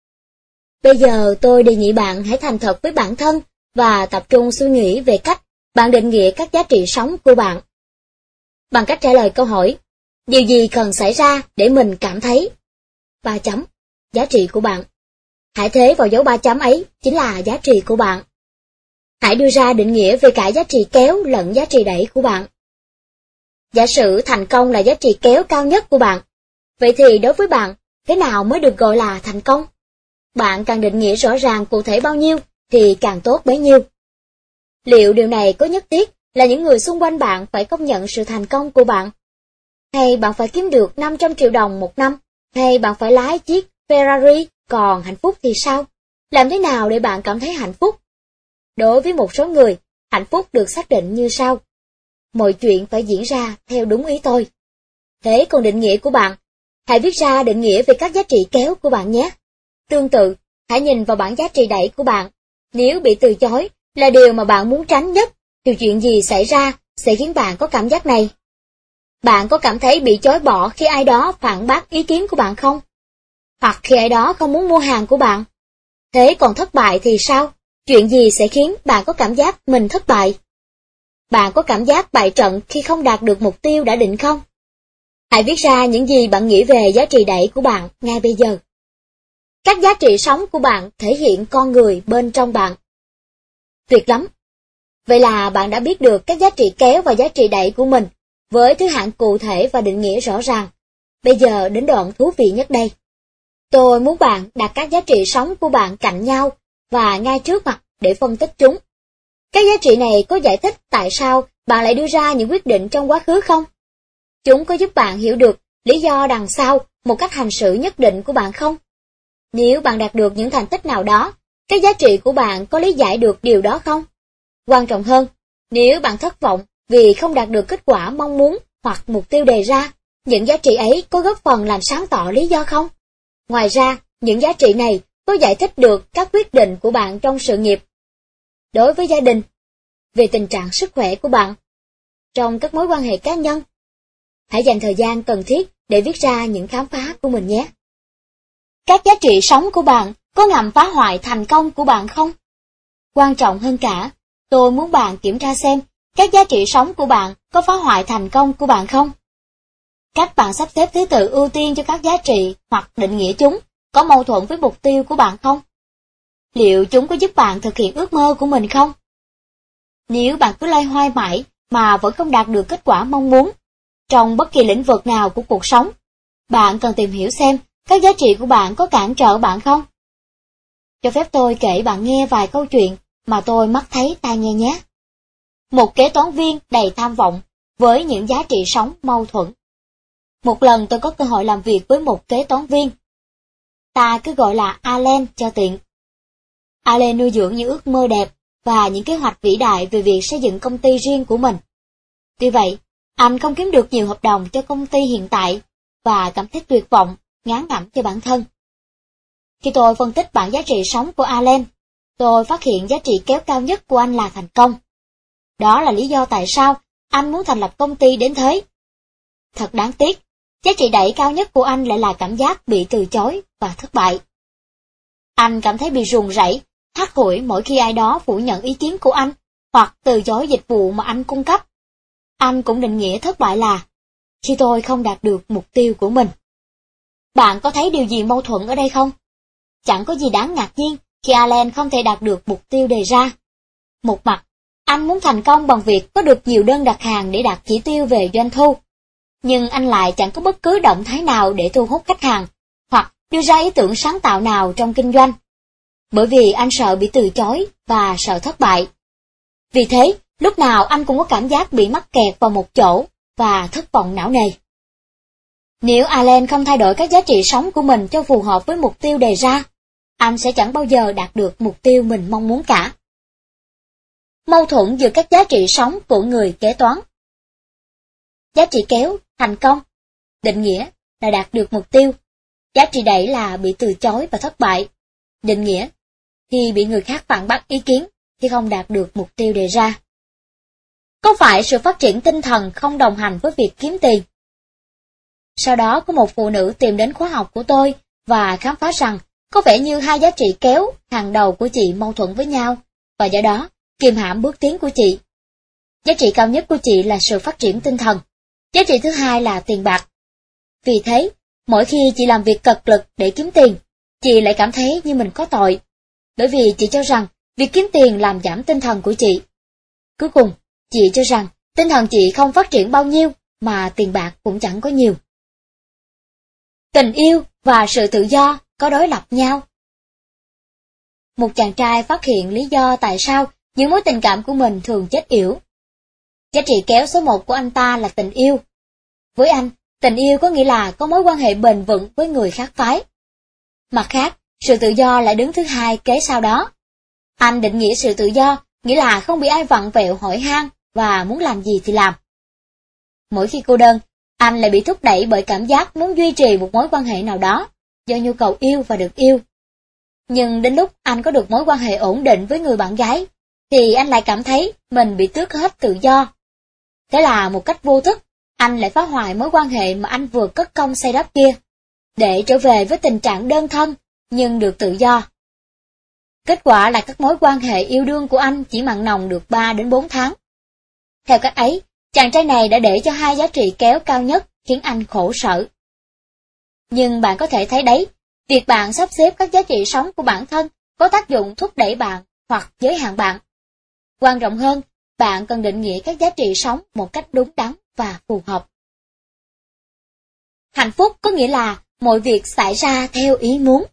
Bây giờ tôi đề nghị bạn hãy thành thật với bản thân và tập trung suy nghĩ về cách bạn định nghĩa các giá trị sống của bạn. Bằng cách trả lời câu hỏi, điều gì cần xảy ra để mình cảm thấy? Ba chấm, giá trị của bạn. Hãy thế vào dấu ba chấm ấy chính là giá trị của bạn. Hãy đưa ra định nghĩa về cả giá trị kéo lẫn giá trị đẩy của bạn. Giả sử thành công là giá trị kéo cao nhất của bạn. Vậy thì đối với bạn, thế nào mới được gọi là thành công? Bạn càng định nghĩa rõ ràng cụ thể bao nhiêu thì càng tốt bấy nhiêu. Liệu điều này có nhất thiết là những người xung quanh bạn phải công nhận sự thành công của bạn? Hay bạn phải kiếm được năm trăm triệu đồng một năm? Hay bạn phải lái chiếc Ferrari? Còn hạnh phúc thì sao? Làm thế nào để bạn cảm thấy hạnh phúc? Đối với một số người, hạnh phúc được xác định như sau. Mọi chuyện phải diễn ra theo đúng ý tôi. Thế còn định nghĩa của bạn? Hãy viết ra định nghĩa về các giá trị kéo của bạn nhé. Tương tự, hãy nhìn vào bảng giá trị đẩy của bạn. Nếu bị từ chối là điều mà bạn muốn tránh nhất, thì chuyện gì xảy ra sẽ khiến bạn có cảm giác này? Bạn có cảm thấy bị chối bỏ khi ai đó phản bác ý kiến của bạn không? Hoặc khi ai đó không muốn mua hàng của bạn? Thế còn thất bại thì sao? Chuyện gì sẽ khiến bạn có cảm giác mình thất bại? Bạn có cảm giác bại trận khi không đạt được mục tiêu đã định không? Hãy viết ra những gì bạn nghĩ về giá trị đẩy của bạn ngay bây giờ. Các giá trị sống của bạn thể hiện con người bên trong bạn. Tuyệt lắm! Vậy là bạn đã biết được các giá trị kéo và giá trị đẩy của mình, với thứ hạng cụ thể và định nghĩa rõ ràng. Bây giờ đến đoạn thú vị nhất đây. Tôi muốn bạn đặt các giá trị sống của bạn cạnh nhau và ngay trước mặt để phân tích chúng. Các giá trị này có giải thích tại sao bạn lại đưa ra những quyết định trong quá khứ không? Chúng có giúp bạn hiểu được lý do đằng sau một cách hành xử nhất định của bạn không? Nếu bạn đạt được những thành tích nào đó, các giá trị của bạn có lý giải được điều đó không? Quan trọng hơn, nếu bạn thất vọng vì không đạt được kết quả mong muốn hoặc mục tiêu đề ra, những giá trị ấy có góp phần làm sáng tỏ lý do không? Ngoài ra, những giá trị này có giải thích được các quyết định của bạn trong sự nghiệp, đối với gia đình, về tình trạng sức khỏe của bạn, trong các mối quan hệ cá nhân. Hãy dành thời gian cần thiết để viết ra những khám phá của mình nhé. Các giá trị sống của bạn có ngầm phá hoại thành công của bạn không? Quan trọng hơn cả, tôi muốn bạn kiểm tra xem các giá trị sống của bạn có phá hoại thành công của bạn không? Cách bạn sắp xếp thứ tự ưu tiên cho các giá trị hoặc định nghĩa chúng có mâu thuẫn với mục tiêu của bạn không? Liệu chúng có giúp bạn thực hiện ước mơ của mình không? Nếu bạn cứ loay hoay mãi mà vẫn không đạt được kết quả mong muốn, trong bất kỳ lĩnh vực nào của cuộc sống, bạn cần tìm hiểu xem các giá trị của bạn có cản trở bạn không? Cho phép tôi kể bạn nghe vài câu chuyện mà tôi mắt thấy tai nghe nhé. Một kế toán viên đầy tham vọng với những giá trị sống mâu thuẫn. Một lần tôi có cơ hội làm việc với một kế toán viên. Ta cứ gọi là Allen cho tiện. Allen nuôi dưỡng những ước mơ đẹp và những kế hoạch vĩ đại về việc xây dựng công ty riêng của mình. Tuy vậy, anh không kiếm được nhiều hợp đồng cho công ty hiện tại và cảm thấy tuyệt vọng, ngán ngẩm cho bản thân. Khi tôi phân tích bảng giá trị sống của Allen, tôi phát hiện giá trị kéo cao nhất của anh là thành công. Đó là lý do tại sao anh muốn thành lập công ty đến thế. Thật đáng tiếc, giá trị đẩy cao nhất của anh lại là cảm giác bị từ chối và thất bại. Anh cảm thấy bị run rẩy, hắt hủi mỗi khi ai đó phủ nhận ý kiến của anh hoặc từ chối dịch vụ mà anh cung cấp. Anh cũng định nghĩa thất bại là khi tôi không đạt được mục tiêu của mình. Bạn có thấy điều gì mâu thuẫn ở đây không? Chẳng có gì đáng ngạc nhiên khi Allen không thể đạt được mục tiêu đề ra. Một mặt, anh muốn thành công bằng việc có được nhiều đơn đặt hàng để đạt chỉ tiêu về doanh thu. Nhưng anh lại chẳng có bất cứ động thái nào để thu hút khách hàng, hoặc đưa ra ý tưởng sáng tạo nào trong kinh doanh. Bởi vì anh sợ bị từ chối và sợ thất bại. Vì thế, lúc nào anh cũng có cảm giác bị mắc kẹt vào một chỗ và thất vọng não nề. Nếu Allen không thay đổi các giá trị sống của mình cho phù hợp với mục tiêu đề ra, anh sẽ chẳng bao giờ đạt được mục tiêu mình mong muốn cả. Mâu thuẫn giữa các giá trị sống của người kế toán. Giá trị kéo, thành công, định nghĩa là đạt được mục tiêu. Giá trị đẩy là bị từ chối và thất bại. Định nghĩa thì bị người khác phản bác ý kiến khi không đạt được mục tiêu đề ra. Có phải sự phát triển tinh thần không đồng hành với việc kiếm tiền? Sau đó có một phụ nữ tìm đến khóa học của tôi và khám phá rằng có vẻ như hai giá trị kéo hàng đầu của chị mâu thuẫn với nhau, và do đó kiềm hãm bước tiến của chị. Giá trị cao nhất của chị là sự phát triển tinh thần. Giá trị thứ hai là tiền bạc. Vì thế, mỗi khi chị làm việc cật lực để kiếm tiền, chị lại cảm thấy như mình có tội. Bởi vì chị cho rằng việc kiếm tiền làm giảm tinh thần của chị. Cuối cùng, chị cho rằng tinh thần chị không phát triển bao nhiêu mà tiền bạc cũng chẳng có nhiều. Tình yêu và sự tự do có đối lập nhau. Một chàng trai phát hiện lý do tại sao những mối tình cảm của mình thường chết yểu. Giá trị kéo số một của anh ta là tình yêu. Với anh, tình yêu có nghĩa là có mối quan hệ bền vững với người khác phái. Mặt khác, sự tự do lại đứng thứ hai kế sau đó. Anh định nghĩa sự tự do nghĩa là không bị ai vặn vẹo hỏi han và muốn làm gì thì làm. Mỗi khi cô đơn, anh lại bị thúc đẩy bởi cảm giác muốn duy trì một mối quan hệ nào đó, do nhu cầu yêu và được yêu. Nhưng đến lúc anh có được mối quan hệ ổn định với người bạn gái, thì anh lại cảm thấy mình bị tước hết tự do. Thế là một cách vô thức, anh lại phá hoại mối quan hệ mà anh vừa cất công xây đắp kia, để trở về với tình trạng đơn thân, nhưng được tự do. Kết quả là các mối quan hệ yêu đương của anh chỉ mặn nồng được ba đến bốn tháng. Theo cách ấy, chàng trai này đã để cho hai giá trị kéo cao nhất khiến anh khổ sở. Nhưng bạn có thể thấy đấy, việc bạn sắp xếp các giá trị sống của bản thân có tác dụng thúc đẩy bạn hoặc giới hạn bạn. Quan trọng hơn, bạn cần định nghĩa các giá trị sống một cách đúng đắn và phù hợp. Hạnh phúc có nghĩa là mọi việc xảy ra theo ý muốn.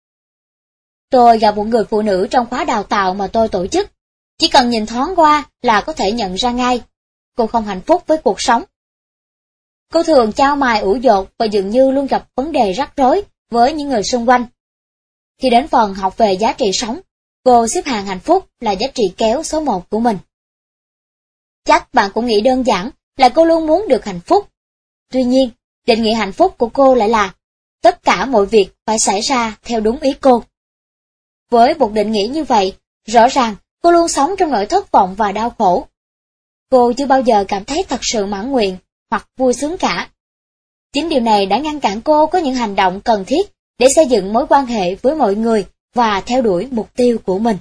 Tôi gặp một người phụ nữ trong khóa đào tạo mà tôi tổ chức. Chỉ cần nhìn thoáng qua là có thể nhận ra ngay, cô không hạnh phúc với cuộc sống. Cô thường chao mài ủ dột và dường như luôn gặp vấn đề rắc rối với những người xung quanh. Khi đến phần học về giá trị sống, cô xếp hạng hạnh phúc là giá trị kéo số một của mình. Chắc bạn cũng nghĩ đơn giản là cô luôn muốn được hạnh phúc. Tuy nhiên, định nghĩa hạnh phúc của cô lại là tất cả mọi việc phải xảy ra theo đúng ý cô. Với một định nghĩa như vậy, rõ ràng cô luôn sống trong nỗi thất vọng và đau khổ. Cô chưa bao giờ cảm thấy thật sự mãn nguyện hoặc vui sướng cả. Chính điều này đã ngăn cản cô có những hành động cần thiết để xây dựng mối quan hệ với mọi người và theo đuổi mục tiêu của mình.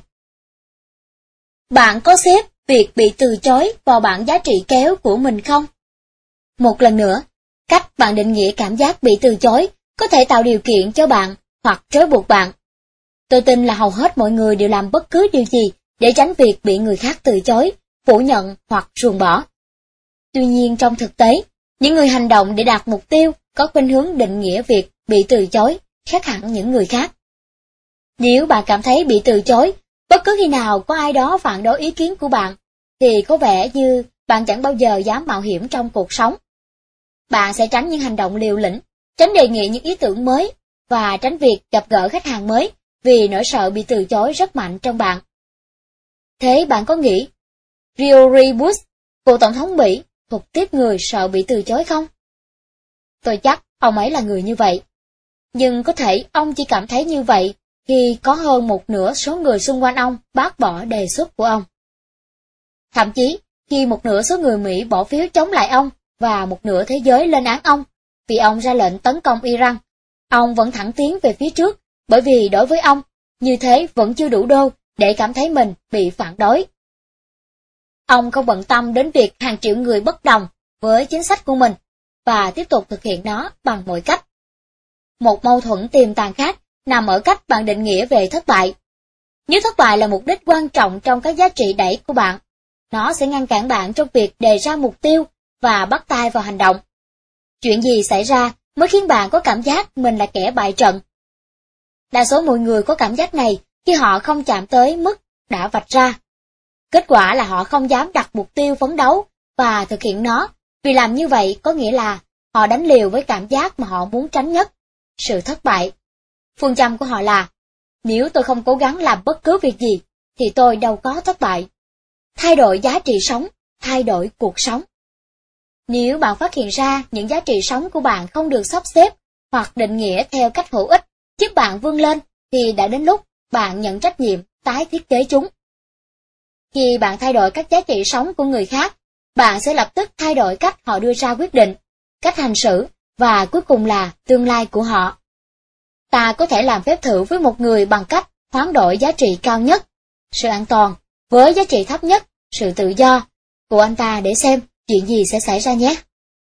Bạn có xếp việc bị từ chối vào bảng giá trị kéo của mình không? Một lần nữa, cách bạn định nghĩa cảm giác bị từ chối có thể tạo điều kiện cho bạn hoặc trói buộc bạn. Tôi tin là hầu hết mọi người đều làm bất cứ điều gì để tránh việc bị người khác từ chối, phủ nhận hoặc ruồng bỏ. Tuy nhiên trong thực tế, những người hành động để đạt mục tiêu có khuynh hướng định nghĩa việc bị từ chối khác hẳn những người khác. Nếu bạn cảm thấy bị từ chối, bất cứ khi nào có ai đó phản đối ý kiến của bạn, thì có vẻ như bạn chẳng bao giờ dám mạo hiểm trong cuộc sống. Bạn sẽ tránh những hành động liều lĩnh, tránh đề nghị những ý tưởng mới, và tránh việc gặp gỡ khách hàng mới vì nỗi sợ bị từ chối rất mạnh trong bạn. Thế bạn có nghĩ George Bush, cựu tổng thống Mỹ, thuộc tiếp người sợ bị từ chối không? Tôi chắc ông ấy là người như vậy. Nhưng có thể ông chỉ cảm thấy như vậy khi có hơn một nửa số người xung quanh ông bác bỏ đề xuất của ông. Thậm chí, khi một nửa số người Mỹ bỏ phiếu chống lại ông và một nửa thế giới lên án ông vì ông ra lệnh tấn công Iran, ông vẫn thẳng tiến về phía trước, bởi vì đối với ông, như thế vẫn chưa đủ đô để cảm thấy mình bị phản đối. Ông không bận tâm đến việc hàng triệu người bất đồng với chính sách của mình và tiếp tục thực hiện nó bằng mọi cách. Một mâu thuẫn tiềm tàng khác nằm ở cách bạn định nghĩa về thất bại. Nếu thất bại là mục đích quan trọng trong các giá trị đẩy của bạn, nó sẽ ngăn cản bạn trong việc đề ra mục tiêu và bắt tay vào hành động. Chuyện gì xảy ra mới khiến bạn có cảm giác mình là kẻ bại trận? Đa số mọi người có cảm giác này khi họ không chạm tới mức đã vạch ra. Kết quả là họ không dám đặt mục tiêu phấn đấu và thực hiện nó, vì làm như vậy có nghĩa là họ đánh liều với cảm giác mà họ muốn tránh nhất, sự thất bại. Phương châm của họ là, nếu tôi không cố gắng làm bất cứ việc gì, thì tôi đâu có thất bại. Thay đổi giá trị sống, thay đổi cuộc sống. Nếu bạn phát hiện ra những giá trị sống của bạn không được sắp xếp hoặc định nghĩa theo cách hữu ích, giúp bạn vươn lên, thì đã đến lúc bạn nhận trách nhiệm tái thiết kế chúng. Khi bạn thay đổi các giá trị sống của người khác, bạn sẽ lập tức thay đổi cách họ đưa ra quyết định, cách hành xử, và cuối cùng là tương lai của họ. Ta có thể làm phép thử với một người bằng cách hoán đổi giá trị cao nhất, sự an toàn, với giá trị thấp nhất, sự tự do, của anh ta để xem chuyện gì sẽ xảy ra nhé.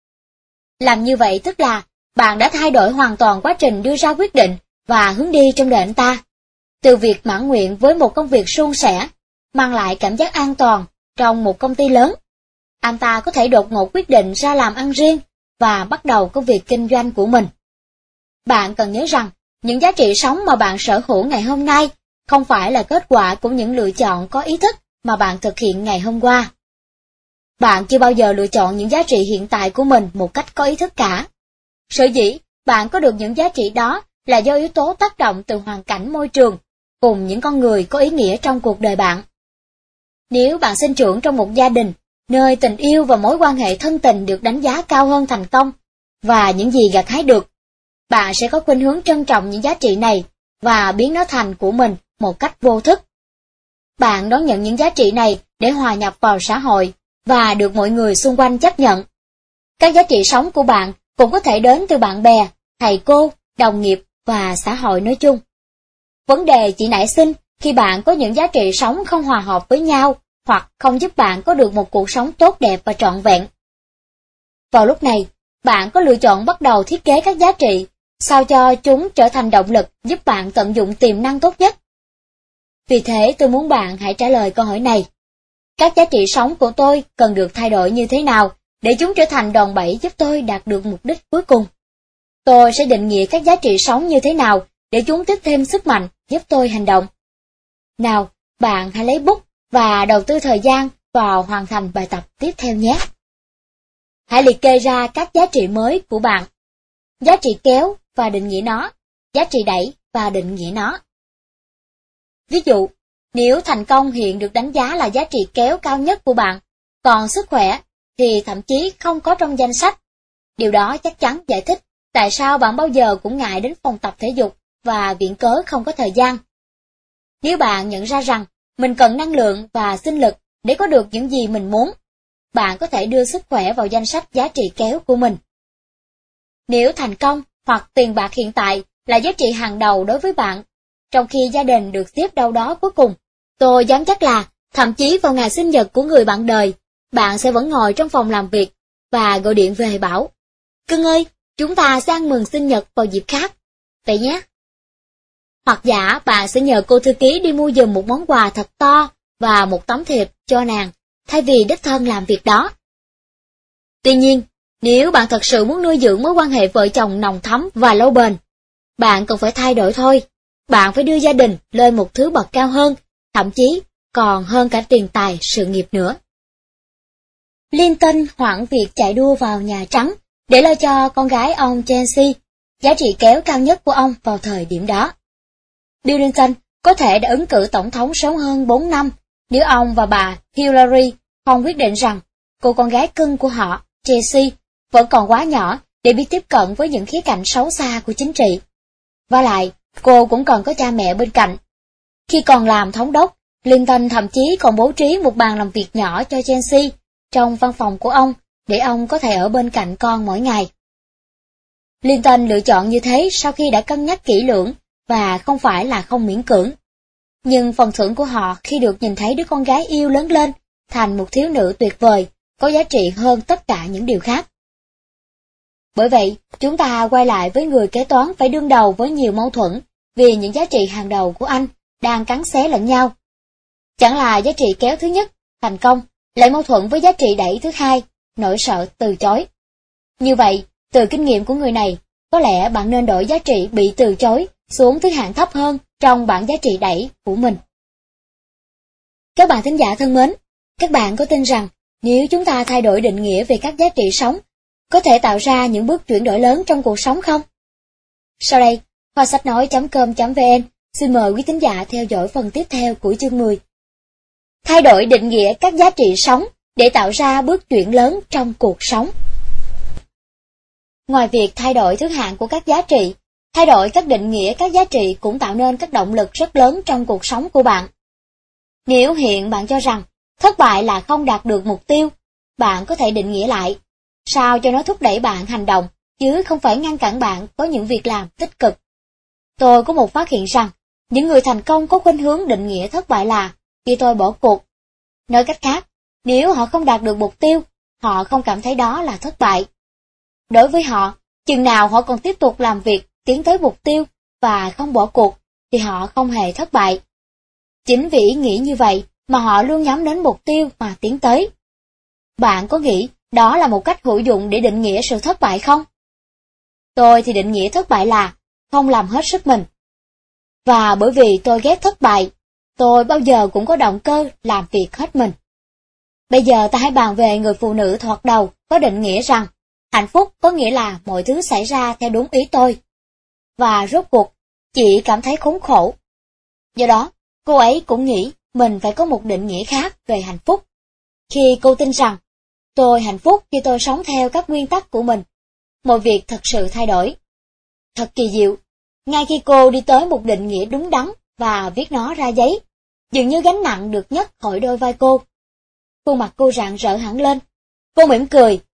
Làm như vậy tức là bạn đã thay đổi hoàn toàn quá trình đưa ra quyết định và hướng đi trong đời anh ta. Từ việc mãn nguyện với một công việc suôn sẻ, mang lại cảm giác an toàn trong một công ty lớn, anh ta có thể đột ngột quyết định ra làm ăn riêng và bắt đầu công việc kinh doanh của mình. Bạn cần nhớ rằng, những giá trị sống mà bạn sở hữu ngày hôm nay không phải là kết quả của những lựa chọn có ý thức mà bạn thực hiện ngày hôm qua. Bạn chưa bao giờ lựa chọn những giá trị hiện tại của mình một cách có ý thức cả. Sở dĩ bạn có được những giá trị đó là do yếu tố tác động từ hoàn cảnh môi trường, cùng những con người có ý nghĩa trong cuộc đời bạn. Nếu bạn sinh trưởng trong một gia đình, nơi tình yêu và mối quan hệ thân tình được đánh giá cao hơn thành công, và những gì gặt hái được, bạn sẽ có khuynh hướng trân trọng những giá trị này và biến nó thành của mình một cách vô thức. Bạn đón nhận những giá trị này để hòa nhập vào xã hội và được mọi người xung quanh chấp nhận. Các giá trị sống của bạn cũng có thể đến từ bạn bè, thầy cô, đồng nghiệp và xã hội nói chung. Vấn đề chỉ nảy sinh khi bạn có những giá trị sống không hòa hợp với nhau hoặc không giúp bạn có được một cuộc sống tốt đẹp và trọn vẹn. Vào lúc này, bạn có lựa chọn bắt đầu thiết kế các giá trị sao cho chúng trở thành động lực giúp bạn tận dụng tiềm năng tốt nhất. Vì thế tôi muốn bạn hãy trả lời câu hỏi này. Các giá trị sống của tôi cần được thay đổi như thế nào để chúng trở thành đòn bẩy giúp tôi đạt được mục đích cuối cùng? Tôi sẽ định nghĩa các giá trị sống như thế nào để chúng tiếp thêm sức mạnh giúp tôi hành động. Nào, bạn hãy lấy bút và đầu tư thời gian vào hoàn thành bài tập tiếp theo nhé. Hãy liệt kê ra các giá trị mới của bạn. Giá trị kéo và định nghĩa nó, giá trị đẩy và định nghĩa nó. Ví dụ, nếu thành công hiện được đánh giá là giá trị kéo cao nhất của bạn, còn sức khỏe thì thậm chí không có trong danh sách. Điều đó chắc chắn giải thích tại sao bạn bao giờ cũng ngại đến phòng tập thể dục và viện cớ không có thời gian. Nếu bạn nhận ra rằng mình cần năng lượng và sinh lực để có được những gì mình muốn, bạn có thể đưa sức khỏe vào danh sách giá trị kéo của mình. Nếu thành công hoặc tiền bạc hiện tại là giá trị hàng đầu đối với bạn, trong khi gia đình được xếp đâu đó cuối cùng, tôi dám chắc là thậm chí vào ngày sinh nhật của người bạn đời, bạn sẽ vẫn ngồi trong phòng làm việc và gọi điện về bảo, cưng ơi, chúng ta sẽ ăn mừng sinh nhật vào dịp khác, vậy nhé. Hoặc giả bạn sẽ nhờ cô thư ký đi mua giùm một món quà thật to và một tấm thiệp cho nàng, thay vì đích thân làm việc đó. Tuy nhiên, nếu bạn thật sự muốn nuôi dưỡng mối quan hệ vợ chồng nồng thắm và lâu bền, bạn cần phải thay đổi thôi. Bạn phải đưa gia đình lên một thứ bậc cao hơn, thậm chí còn hơn cả tiền tài sự nghiệp nữa. Lincoln hoãn việc chạy đua vào Nhà Trắng để lo cho con gái ông Chelsea, giá trị kéo cao nhất của ông vào thời điểm đó. Bill Clinton có thể đã ứng cử tổng thống sớm hơn bốn năm nếu ông và bà Hillary không quyết định rằng cô con gái cưng của họ, Chelsea, vẫn còn quá nhỏ để biết tiếp cận với những khía cạnh xấu xa của chính trị. Và lại, cô cũng còn có cha mẹ bên cạnh. Khi còn làm thống đốc, Lincoln thậm chí còn bố trí một bàn làm việc nhỏ cho Chelsea trong văn phòng của ông để ông có thể ở bên cạnh con mỗi ngày. Lincoln lựa chọn như thế sau khi đã cân nhắc kỹ lưỡng và không phải là không miễn cưỡng. Nhưng phần thưởng của họ khi được nhìn thấy đứa con gái yêu lớn lên thành một thiếu nữ tuyệt vời, có giá trị hơn tất cả những điều khác. Bởi vậy, chúng ta quay lại với người kế toán phải đương đầu với nhiều mâu thuẫn vì những giá trị hàng đầu của anh đang cắn xé lẫn nhau. Chẳng là giá trị kéo thứ nhất, thành công, lại mâu thuẫn với giá trị đẩy thứ hai, nỗi sợ từ chối. Như vậy, từ kinh nghiệm của người này, có lẽ bạn nên đổi giá trị bị từ chối xuống thứ hạng thấp hơn trong bảng giá trị đẩy của mình. Các bạn thính giả thân mến, các bạn có tin rằng nếu chúng ta thay đổi định nghĩa về các giá trị sống, có thể tạo ra những bước chuyển đổi lớn trong cuộc sống không? Sau đây, Kho sách nói chấm com chấm vn xin mời quý thính giả theo dõi phần tiếp theo của chương mười. Thay đổi định nghĩa các giá trị sống để tạo ra bước chuyển lớn trong cuộc sống. Ngoài việc thay đổi thứ hạng của các giá trị, thay đổi các định nghĩa các giá trị cũng tạo nên các động lực rất lớn trong cuộc sống của bạn. Nếu hiện bạn cho rằng thất bại là không đạt được mục tiêu, bạn có thể định nghĩa lại, sao cho nó thúc đẩy bạn hành động, chứ không phải ngăn cản bạn có những việc làm tích cực. Tôi có một phát hiện rằng, những người thành công có khuynh hướng định nghĩa thất bại là khi tôi bỏ cuộc. Nói cách khác, nếu họ không đạt được mục tiêu, họ không cảm thấy đó là thất bại. Đối với họ, chừng nào họ còn tiếp tục làm việc, tiến tới mục tiêu và không bỏ cuộc, thì họ không hề thất bại. Chính vì ý nghĩ như vậy mà họ luôn nhắm đến mục tiêu mà tiến tới. Bạn có nghĩ đó là một cách hữu dụng để định nghĩa sự thất bại không? Tôi thì định nghĩa thất bại là không làm hết sức mình. Và bởi vì tôi ghét thất bại, tôi bao giờ cũng có động cơ làm việc hết mình. Bây giờ ta hãy bàn về người phụ nữ thoạt đầu có định nghĩa rằng hạnh phúc có nghĩa là mọi thứ xảy ra theo đúng ý tôi. Và rốt cuộc, chị cảm thấy khốn khổ. Do đó, cô ấy cũng nghĩ mình phải có một định nghĩa khác về hạnh phúc. Khi cô tin rằng, tôi hạnh phúc khi tôi sống theo các nguyên tắc của mình, mọi việc thật sự thay đổi. Thật kỳ diệu, ngay khi cô đi tới một định nghĩa đúng đắn và viết nó ra giấy, dường như gánh nặng được nhấc khỏi đôi vai cô. Khuôn mặt cô rạng rỡ hẳn lên. Cô mỉm cười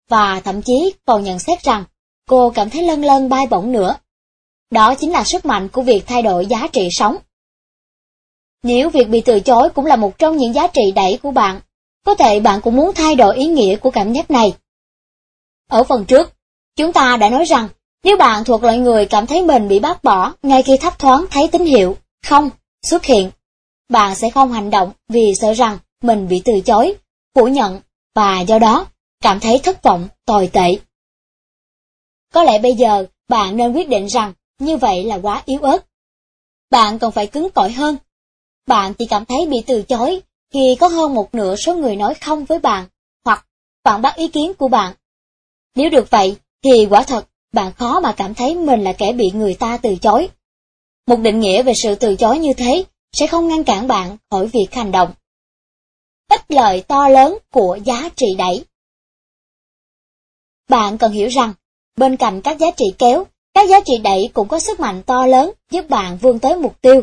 và thậm chí còn nhận xét rằng cô cảm thấy lân lân bay bổng nữa. Đó chính là sức mạnh của việc thay đổi giá trị sống. Nếu việc bị từ chối cũng là một trong những giá trị đẩy của bạn, có thể bạn cũng muốn thay đổi ý nghĩa của cảm giác này. Ở phần trước, chúng ta đã nói rằng nếu bạn thuộc loại người cảm thấy mình bị bác bỏ ngay khi thấp thoáng thấy tín hiệu không xuất hiện, bạn sẽ không hành động vì sợ rằng mình bị từ chối, phủ nhận và do đó cảm thấy thất vọng tồi tệ. Có lẽ bây giờ bạn nên quyết định rằng như vậy là quá yếu ớt. Bạn cần phải cứng cỏi hơn. Bạn chỉ cảm thấy bị từ chối khi có hơn một nửa số người nói không với bạn hoặc phản bác ý kiến của bạn. Nếu được vậy thì quả thật bạn khó mà cảm thấy mình là kẻ bị người ta từ chối. Một định nghĩa về sự từ chối như thế sẽ không ngăn cản bạn khỏi việc hành động. Ích lợi to lớn của giá trị đẩy. Bạn cần hiểu rằng, bên cạnh các giá trị kéo, các giá trị đẩy cũng có sức mạnh to lớn giúp bạn vươn tới mục tiêu.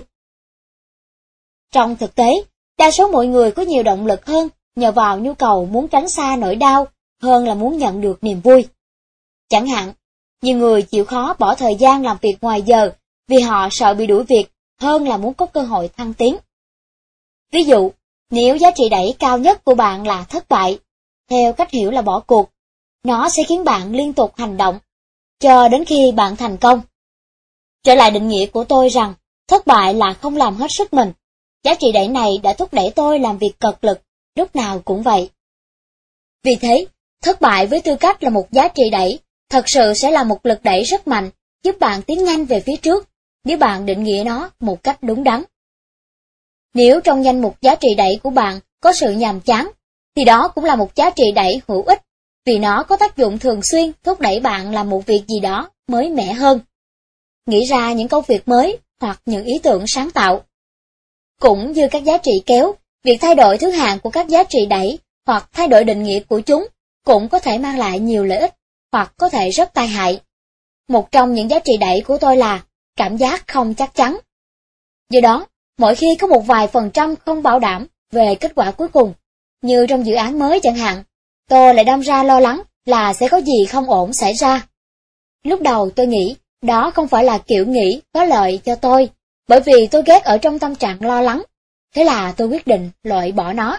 Trong thực tế, đa số mọi người có nhiều động lực hơn nhờ vào nhu cầu muốn tránh xa nỗi đau hơn là muốn nhận được niềm vui. Chẳng hạn, nhiều người chịu khó bỏ thời gian làm việc ngoài giờ vì họ sợ bị đuổi việc hơn là muốn có cơ hội thăng tiến. Ví dụ, nếu giá trị đẩy cao nhất của bạn là thất bại, theo cách hiểu là bỏ cuộc, nó sẽ khiến bạn liên tục hành động, cho đến khi bạn thành công. Trở lại định nghĩa của tôi rằng, thất bại là không làm hết sức mình. Giá trị đẩy này đã thúc đẩy tôi làm việc cật lực, lúc nào cũng vậy. Vì thế, thất bại với tư cách là một giá trị đẩy, thật sự sẽ là một lực đẩy rất mạnh, giúp bạn tiến nhanh về phía trước, nếu bạn định nghĩa nó một cách đúng đắn. Nếu trong danh mục giá trị đẩy của bạn có sự nhàm chán, thì đó cũng là một giá trị đẩy hữu ích, vì nó có tác dụng thường xuyên thúc đẩy bạn làm một việc gì đó mới mẻ hơn. Nghĩ ra những công việc mới hoặc những ý tưởng sáng tạo. Cũng như các giá trị kéo, việc thay đổi thứ hạng của các giá trị đẩy hoặc thay đổi định nghĩa của chúng cũng có thể mang lại nhiều lợi ích hoặc có thể rất tai hại. Một trong những giá trị đẩy của tôi là cảm giác không chắc chắn. Do đó, mỗi khi có một vài phần trăm không bảo đảm về kết quả cuối cùng, như trong dự án mới chẳng hạn, tôi lại đâm ra lo lắng là sẽ có gì không ổn xảy ra. Lúc đầu tôi nghĩ đó không phải là kiểu nghĩ có lợi cho tôi, bởi vì tôi ghét ở trong tâm trạng lo lắng, thế là tôi quyết định loại bỏ nó.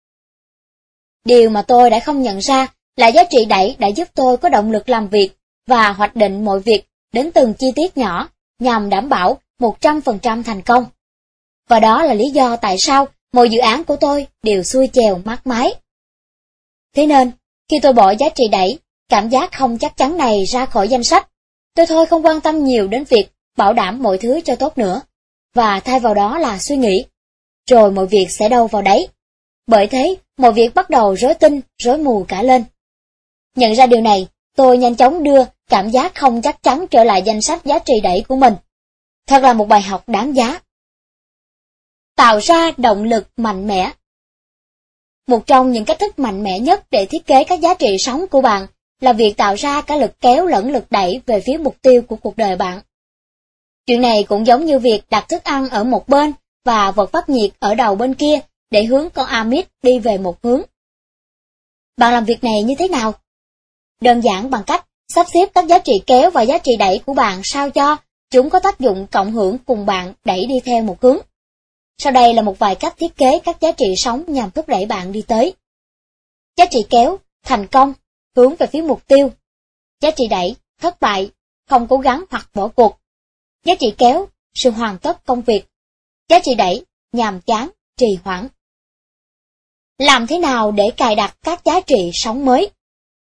Điều mà tôi đã không nhận ra là giá trị đẩy đã giúp tôi có động lực làm việc và hoạch định mọi việc đến từng chi tiết nhỏ nhằm đảm bảo một trăm phần trăm thành công. Và đó là lý do tại sao mọi dự án của tôi đều xuôi chèo mát mái. Thế nên, khi tôi bỏ giá trị đẩy, cảm giác không chắc chắn này ra khỏi danh sách, tôi thôi không quan tâm nhiều đến việc bảo đảm mọi thứ cho tốt nữa, và thay vào đó là suy nghĩ, rồi mọi việc sẽ đâu vào đấy. Bởi thế, mọi việc bắt đầu rối tinh, rối mù cả lên. Nhận ra điều này, tôi nhanh chóng đưa cảm giác không chắc chắn trở lại danh sách giá trị đẩy của mình. Thật là một bài học đáng giá. Tạo ra động lực mạnh mẽ. Một trong những cách thức mạnh mẽ nhất để thiết kế các giá trị sống của bạn là việc tạo ra cả lực kéo lẫn lực đẩy về phía mục tiêu của cuộc đời bạn. Chuyện này cũng giống như việc đặt thức ăn ở một bên và vật phát nhiệt ở đầu bên kia để hướng con Amit đi về một hướng. Bạn làm việc này như thế nào? Đơn giản bằng cách sắp xếp các giá trị kéo và giá trị đẩy của bạn sao cho chúng có tác dụng cộng hưởng cùng bạn đẩy đi theo một hướng. Sau đây là một vài cách thiết kế các giá trị sống nhằm thúc đẩy bạn đi tới. Giá trị kéo, thành công, hướng về phía mục tiêu. Giá trị đẩy, thất bại, không cố gắng hoặc bỏ cuộc. Giá trị kéo, sự hoàn tất công việc. Giá trị đẩy, nhàm chán, trì hoãn. Làm thế nào để cài đặt các giá trị sống mới?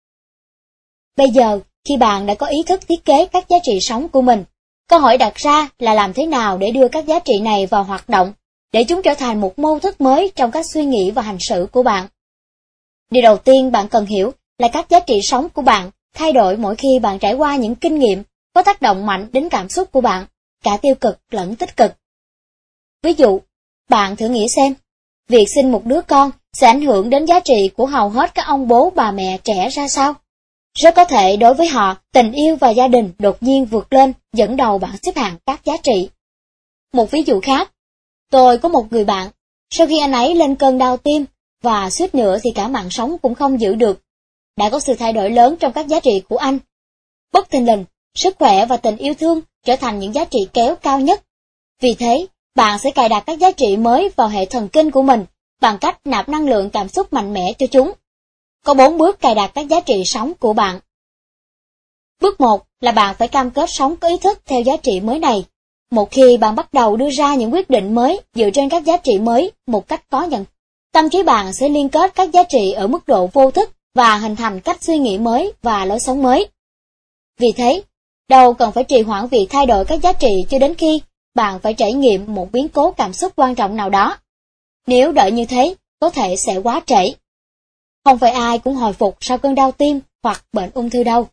Bây giờ, khi bạn đã có ý thức thiết kế các giá trị sống của mình, câu hỏi đặt ra là làm thế nào để đưa các giá trị này vào hoạt động, để chúng trở thành một mô thức mới trong các suy nghĩ và hành xử của bạn. Điều đầu tiên bạn cần hiểu là các giá trị sống của bạn thay đổi mỗi khi bạn trải qua những kinh nghiệm có tác động mạnh đến cảm xúc của bạn, cả tiêu cực lẫn tích cực. Ví dụ, bạn thử nghĩ xem, việc sinh một đứa con sẽ ảnh hưởng đến giá trị của hầu hết các ông bố bà mẹ trẻ ra sao? Rất có thể đối với họ, tình yêu và gia đình đột nhiên vượt lên, dẫn đầu bảng xếp hạng các giá trị. Một ví dụ khác, tôi có một người bạn, sau khi anh ấy lên cơn đau tim, và suýt nữa thì cả mạng sống cũng không giữ được. đã có sự thay đổi lớn trong các giá trị của anh. Bất thình lình, sức khỏe và tình yêu thương trở thành những giá trị kéo cao nhất. Vì thế, bạn sẽ cài đặt các giá trị mới vào hệ thần kinh của mình bằng cách nạp năng lượng cảm xúc mạnh mẽ cho chúng. Có bốn bước cài đặt các giá trị sống của bạn. Bước một là bạn phải cam kết sống có ý thức theo giá trị mới này. Một khi bạn bắt đầu đưa ra những quyết định mới dựa trên các giá trị mới một cách có nhận, tâm trí bạn sẽ liên kết các giá trị ở mức độ vô thức và hình thành cách suy nghĩ mới và lối sống mới. Vì thế, đâu cần phải trì hoãn việc thay đổi các giá trị cho đến khi bạn phải trải nghiệm một biến cố cảm xúc quan trọng nào đó. Nếu đợi như thế, có thể sẽ quá trễ. Không phải ai cũng hồi phục sau cơn đau tim hoặc bệnh ung thư đâu.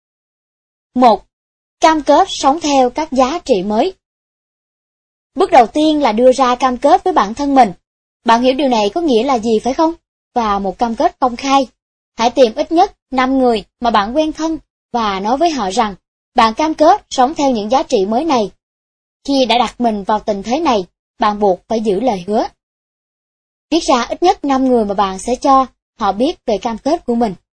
một. Cam kết sống theo các giá trị mới. Bước đầu tiên là đưa ra cam kết với bản thân mình. Bạn hiểu điều này có nghĩa là gì phải không? Và một cam kết công khai. Hãy tìm ít nhất năm người mà bạn quen thân và nói với họ rằng bạn cam kết sống theo những giá trị mới này. Khi đã đặt mình vào tình thế này, bạn buộc phải giữ lời hứa. Viết ra ít nhất năm người mà bạn sẽ cho họ biết về cam kết của mình.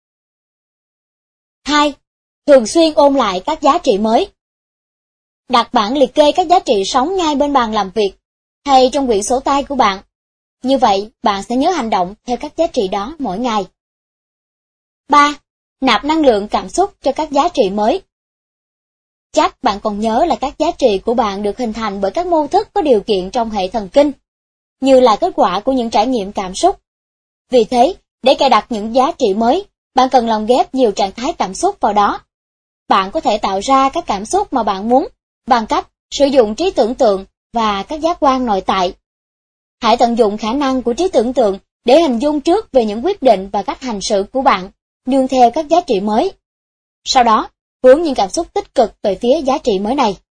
hai. Thường xuyên ôn lại các giá trị mới. Đặt bảng liệt kê các giá trị sống ngay bên bàn làm việc hay trong quyển sổ tay của bạn. Như vậy, bạn sẽ nhớ hành động theo các giá trị đó mỗi ngày. ba. Nạp năng lượng cảm xúc cho các giá trị mới. Chắc bạn còn nhớ là các giá trị của bạn được hình thành bởi các mô thức có điều kiện trong hệ thần kinh, như là kết quả của những trải nghiệm cảm xúc. Vì thế, để cài đặt những giá trị mới, bạn cần lồng ghép nhiều trạng thái cảm xúc vào đó. Bạn có thể tạo ra các cảm xúc mà bạn muốn bằng cách sử dụng trí tưởng tượng và các giác quan nội tại. Hãy tận dụng khả năng của trí tưởng tượng để hình dung trước về những quyết định và cách hành xử của bạn, nương theo các giá trị mới. Sau đó, hướng những cảm xúc tích cực về phía giá trị mới này.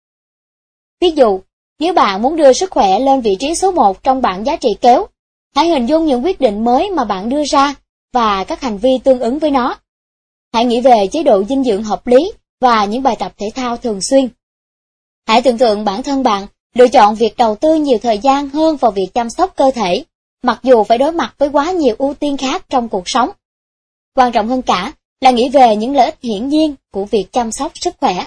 Ví dụ, nếu bạn muốn đưa sức khỏe lên vị trí số một trong bảng giá trị kéo, hãy hình dung những quyết định mới mà bạn đưa ra và các hành vi tương ứng với nó. Hãy nghĩ về chế độ dinh dưỡng hợp lý và những bài tập thể thao thường xuyên. Hãy tưởng tượng bản thân bạn lựa chọn việc đầu tư nhiều thời gian hơn vào việc chăm sóc cơ thể, mặc dù phải đối mặt với quá nhiều ưu tiên khác trong cuộc sống. Quan trọng hơn cả là nghĩ về những lợi ích hiển nhiên của việc chăm sóc sức khỏe.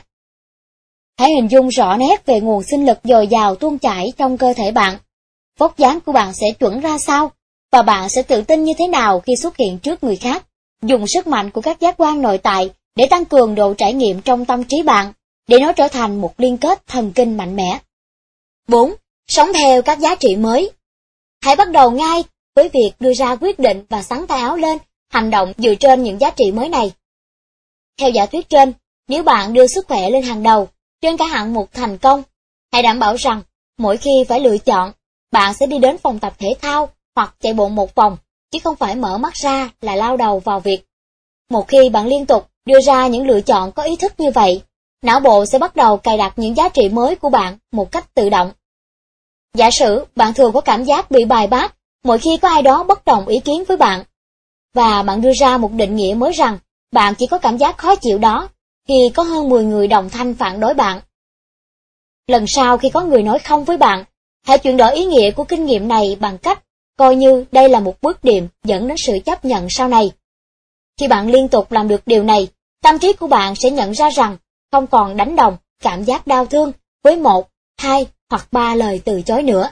Hãy hình dung rõ nét về nguồn sinh lực dồi dào tuôn chảy trong cơ thể bạn. Vóc dáng của bạn sẽ chuẩn ra sao, và bạn sẽ tự tin như thế nào khi xuất hiện trước người khác. Dùng sức mạnh của các giác quan nội tại để tăng cường độ trải nghiệm trong tâm trí bạn, để nó trở thành một liên kết thần kinh mạnh mẽ. bốn. Sống theo các giá trị mới. Hãy bắt đầu ngay với việc đưa ra quyết định và xắn tay áo lên, hành động dựa trên những giá trị mới này. Theo giả thuyết trên, nếu bạn đưa sức khỏe lên hàng đầu, trên cả hạng mục thành công, hãy đảm bảo rằng mỗi khi phải lựa chọn, bạn sẽ đi đến phòng tập thể thao hoặc chạy bộ một vòng, chứ không phải mở mắt ra là lao đầu vào việc. Một khi bạn liên tục đưa ra những lựa chọn có ý thức như vậy, não bộ sẽ bắt đầu cài đặt những giá trị mới của bạn một cách tự động. Giả sử bạn thường có cảm giác bị bài bác mỗi khi có ai đó bất đồng ý kiến với bạn, và bạn đưa ra một định nghĩa mới rằng bạn chỉ có cảm giác khó chịu đó khi có hơn mười người đồng thanh phản đối bạn. Lần sau khi có người nói không với bạn, hãy chuyển đổi ý nghĩa của kinh nghiệm này bằng cách coi như đây là một bước đệm dẫn đến sự chấp nhận sau này. Khi bạn liên tục làm được điều này, tâm trí của bạn sẽ nhận ra rằng không còn đánh đồng cảm giác đau thương với một, hai hoặc ba lời từ chối nữa.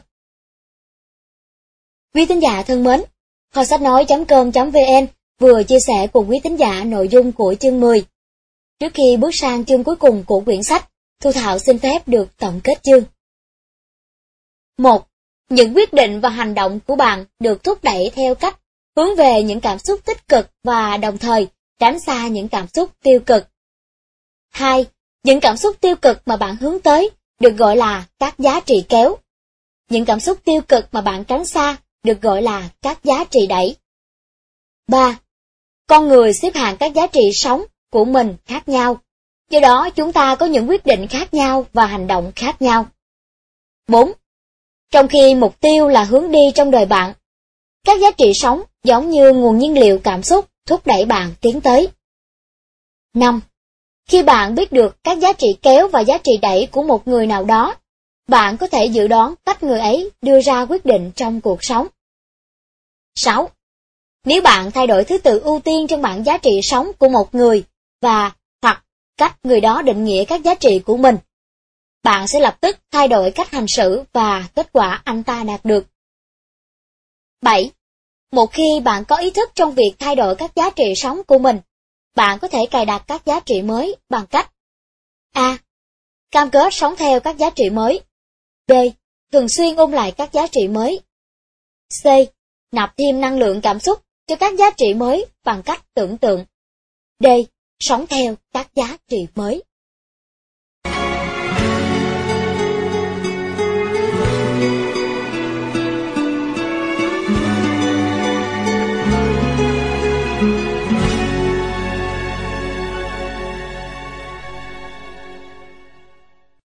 Quý thính giả thân mến, kho sách nói chấm com chấm vn vừa chia sẻ cùng quý thính giả nội dung của chương mười. Trước khi bước sang chương cuối cùng của quyển sách, Thu Thảo xin phép được tổng kết chương. một. Những quyết định và hành động của bạn được thúc đẩy theo cách hướng về những cảm xúc tích cực và đồng thời tránh xa những cảm xúc tiêu cực. hai. Những cảm xúc tiêu cực mà bạn hướng tới được gọi là các giá trị kéo. Những cảm xúc tiêu cực mà bạn tránh xa được gọi là các giá trị đẩy. ba. Con người xếp hạng các giá trị sống của mình khác nhau, do đó chúng ta có những quyết định khác nhau và hành động khác nhau. bốn. Trong khi mục tiêu là hướng đi trong đời bạn, các giá trị sống giống như nguồn nhiên liệu cảm xúc thúc đẩy bạn tiến tới. năm. Khi bạn biết được các giá trị kéo và giá trị đẩy của một người nào đó, bạn có thể dự đoán cách người ấy đưa ra quyết định trong cuộc sống. sáu. Nếu bạn thay đổi thứ tự ưu tiên trên bảng giá trị sống của một người và hoặc cách người đó định nghĩa các giá trị của mình, bạn sẽ lập tức thay đổi cách hành xử và kết quả anh ta đạt được. bảy. Một khi bạn có ý thức trong việc thay đổi các giá trị sống của mình, bạn có thể cài đặt các giá trị mới bằng cách: A. Cam kết sống theo các giá trị mới. B. Thường xuyên ôn lại các giá trị mới. C. Nạp thêm năng lượng cảm xúc cho các giá trị mới bằng cách tưởng tượng. D. Sống theo các giá trị mới.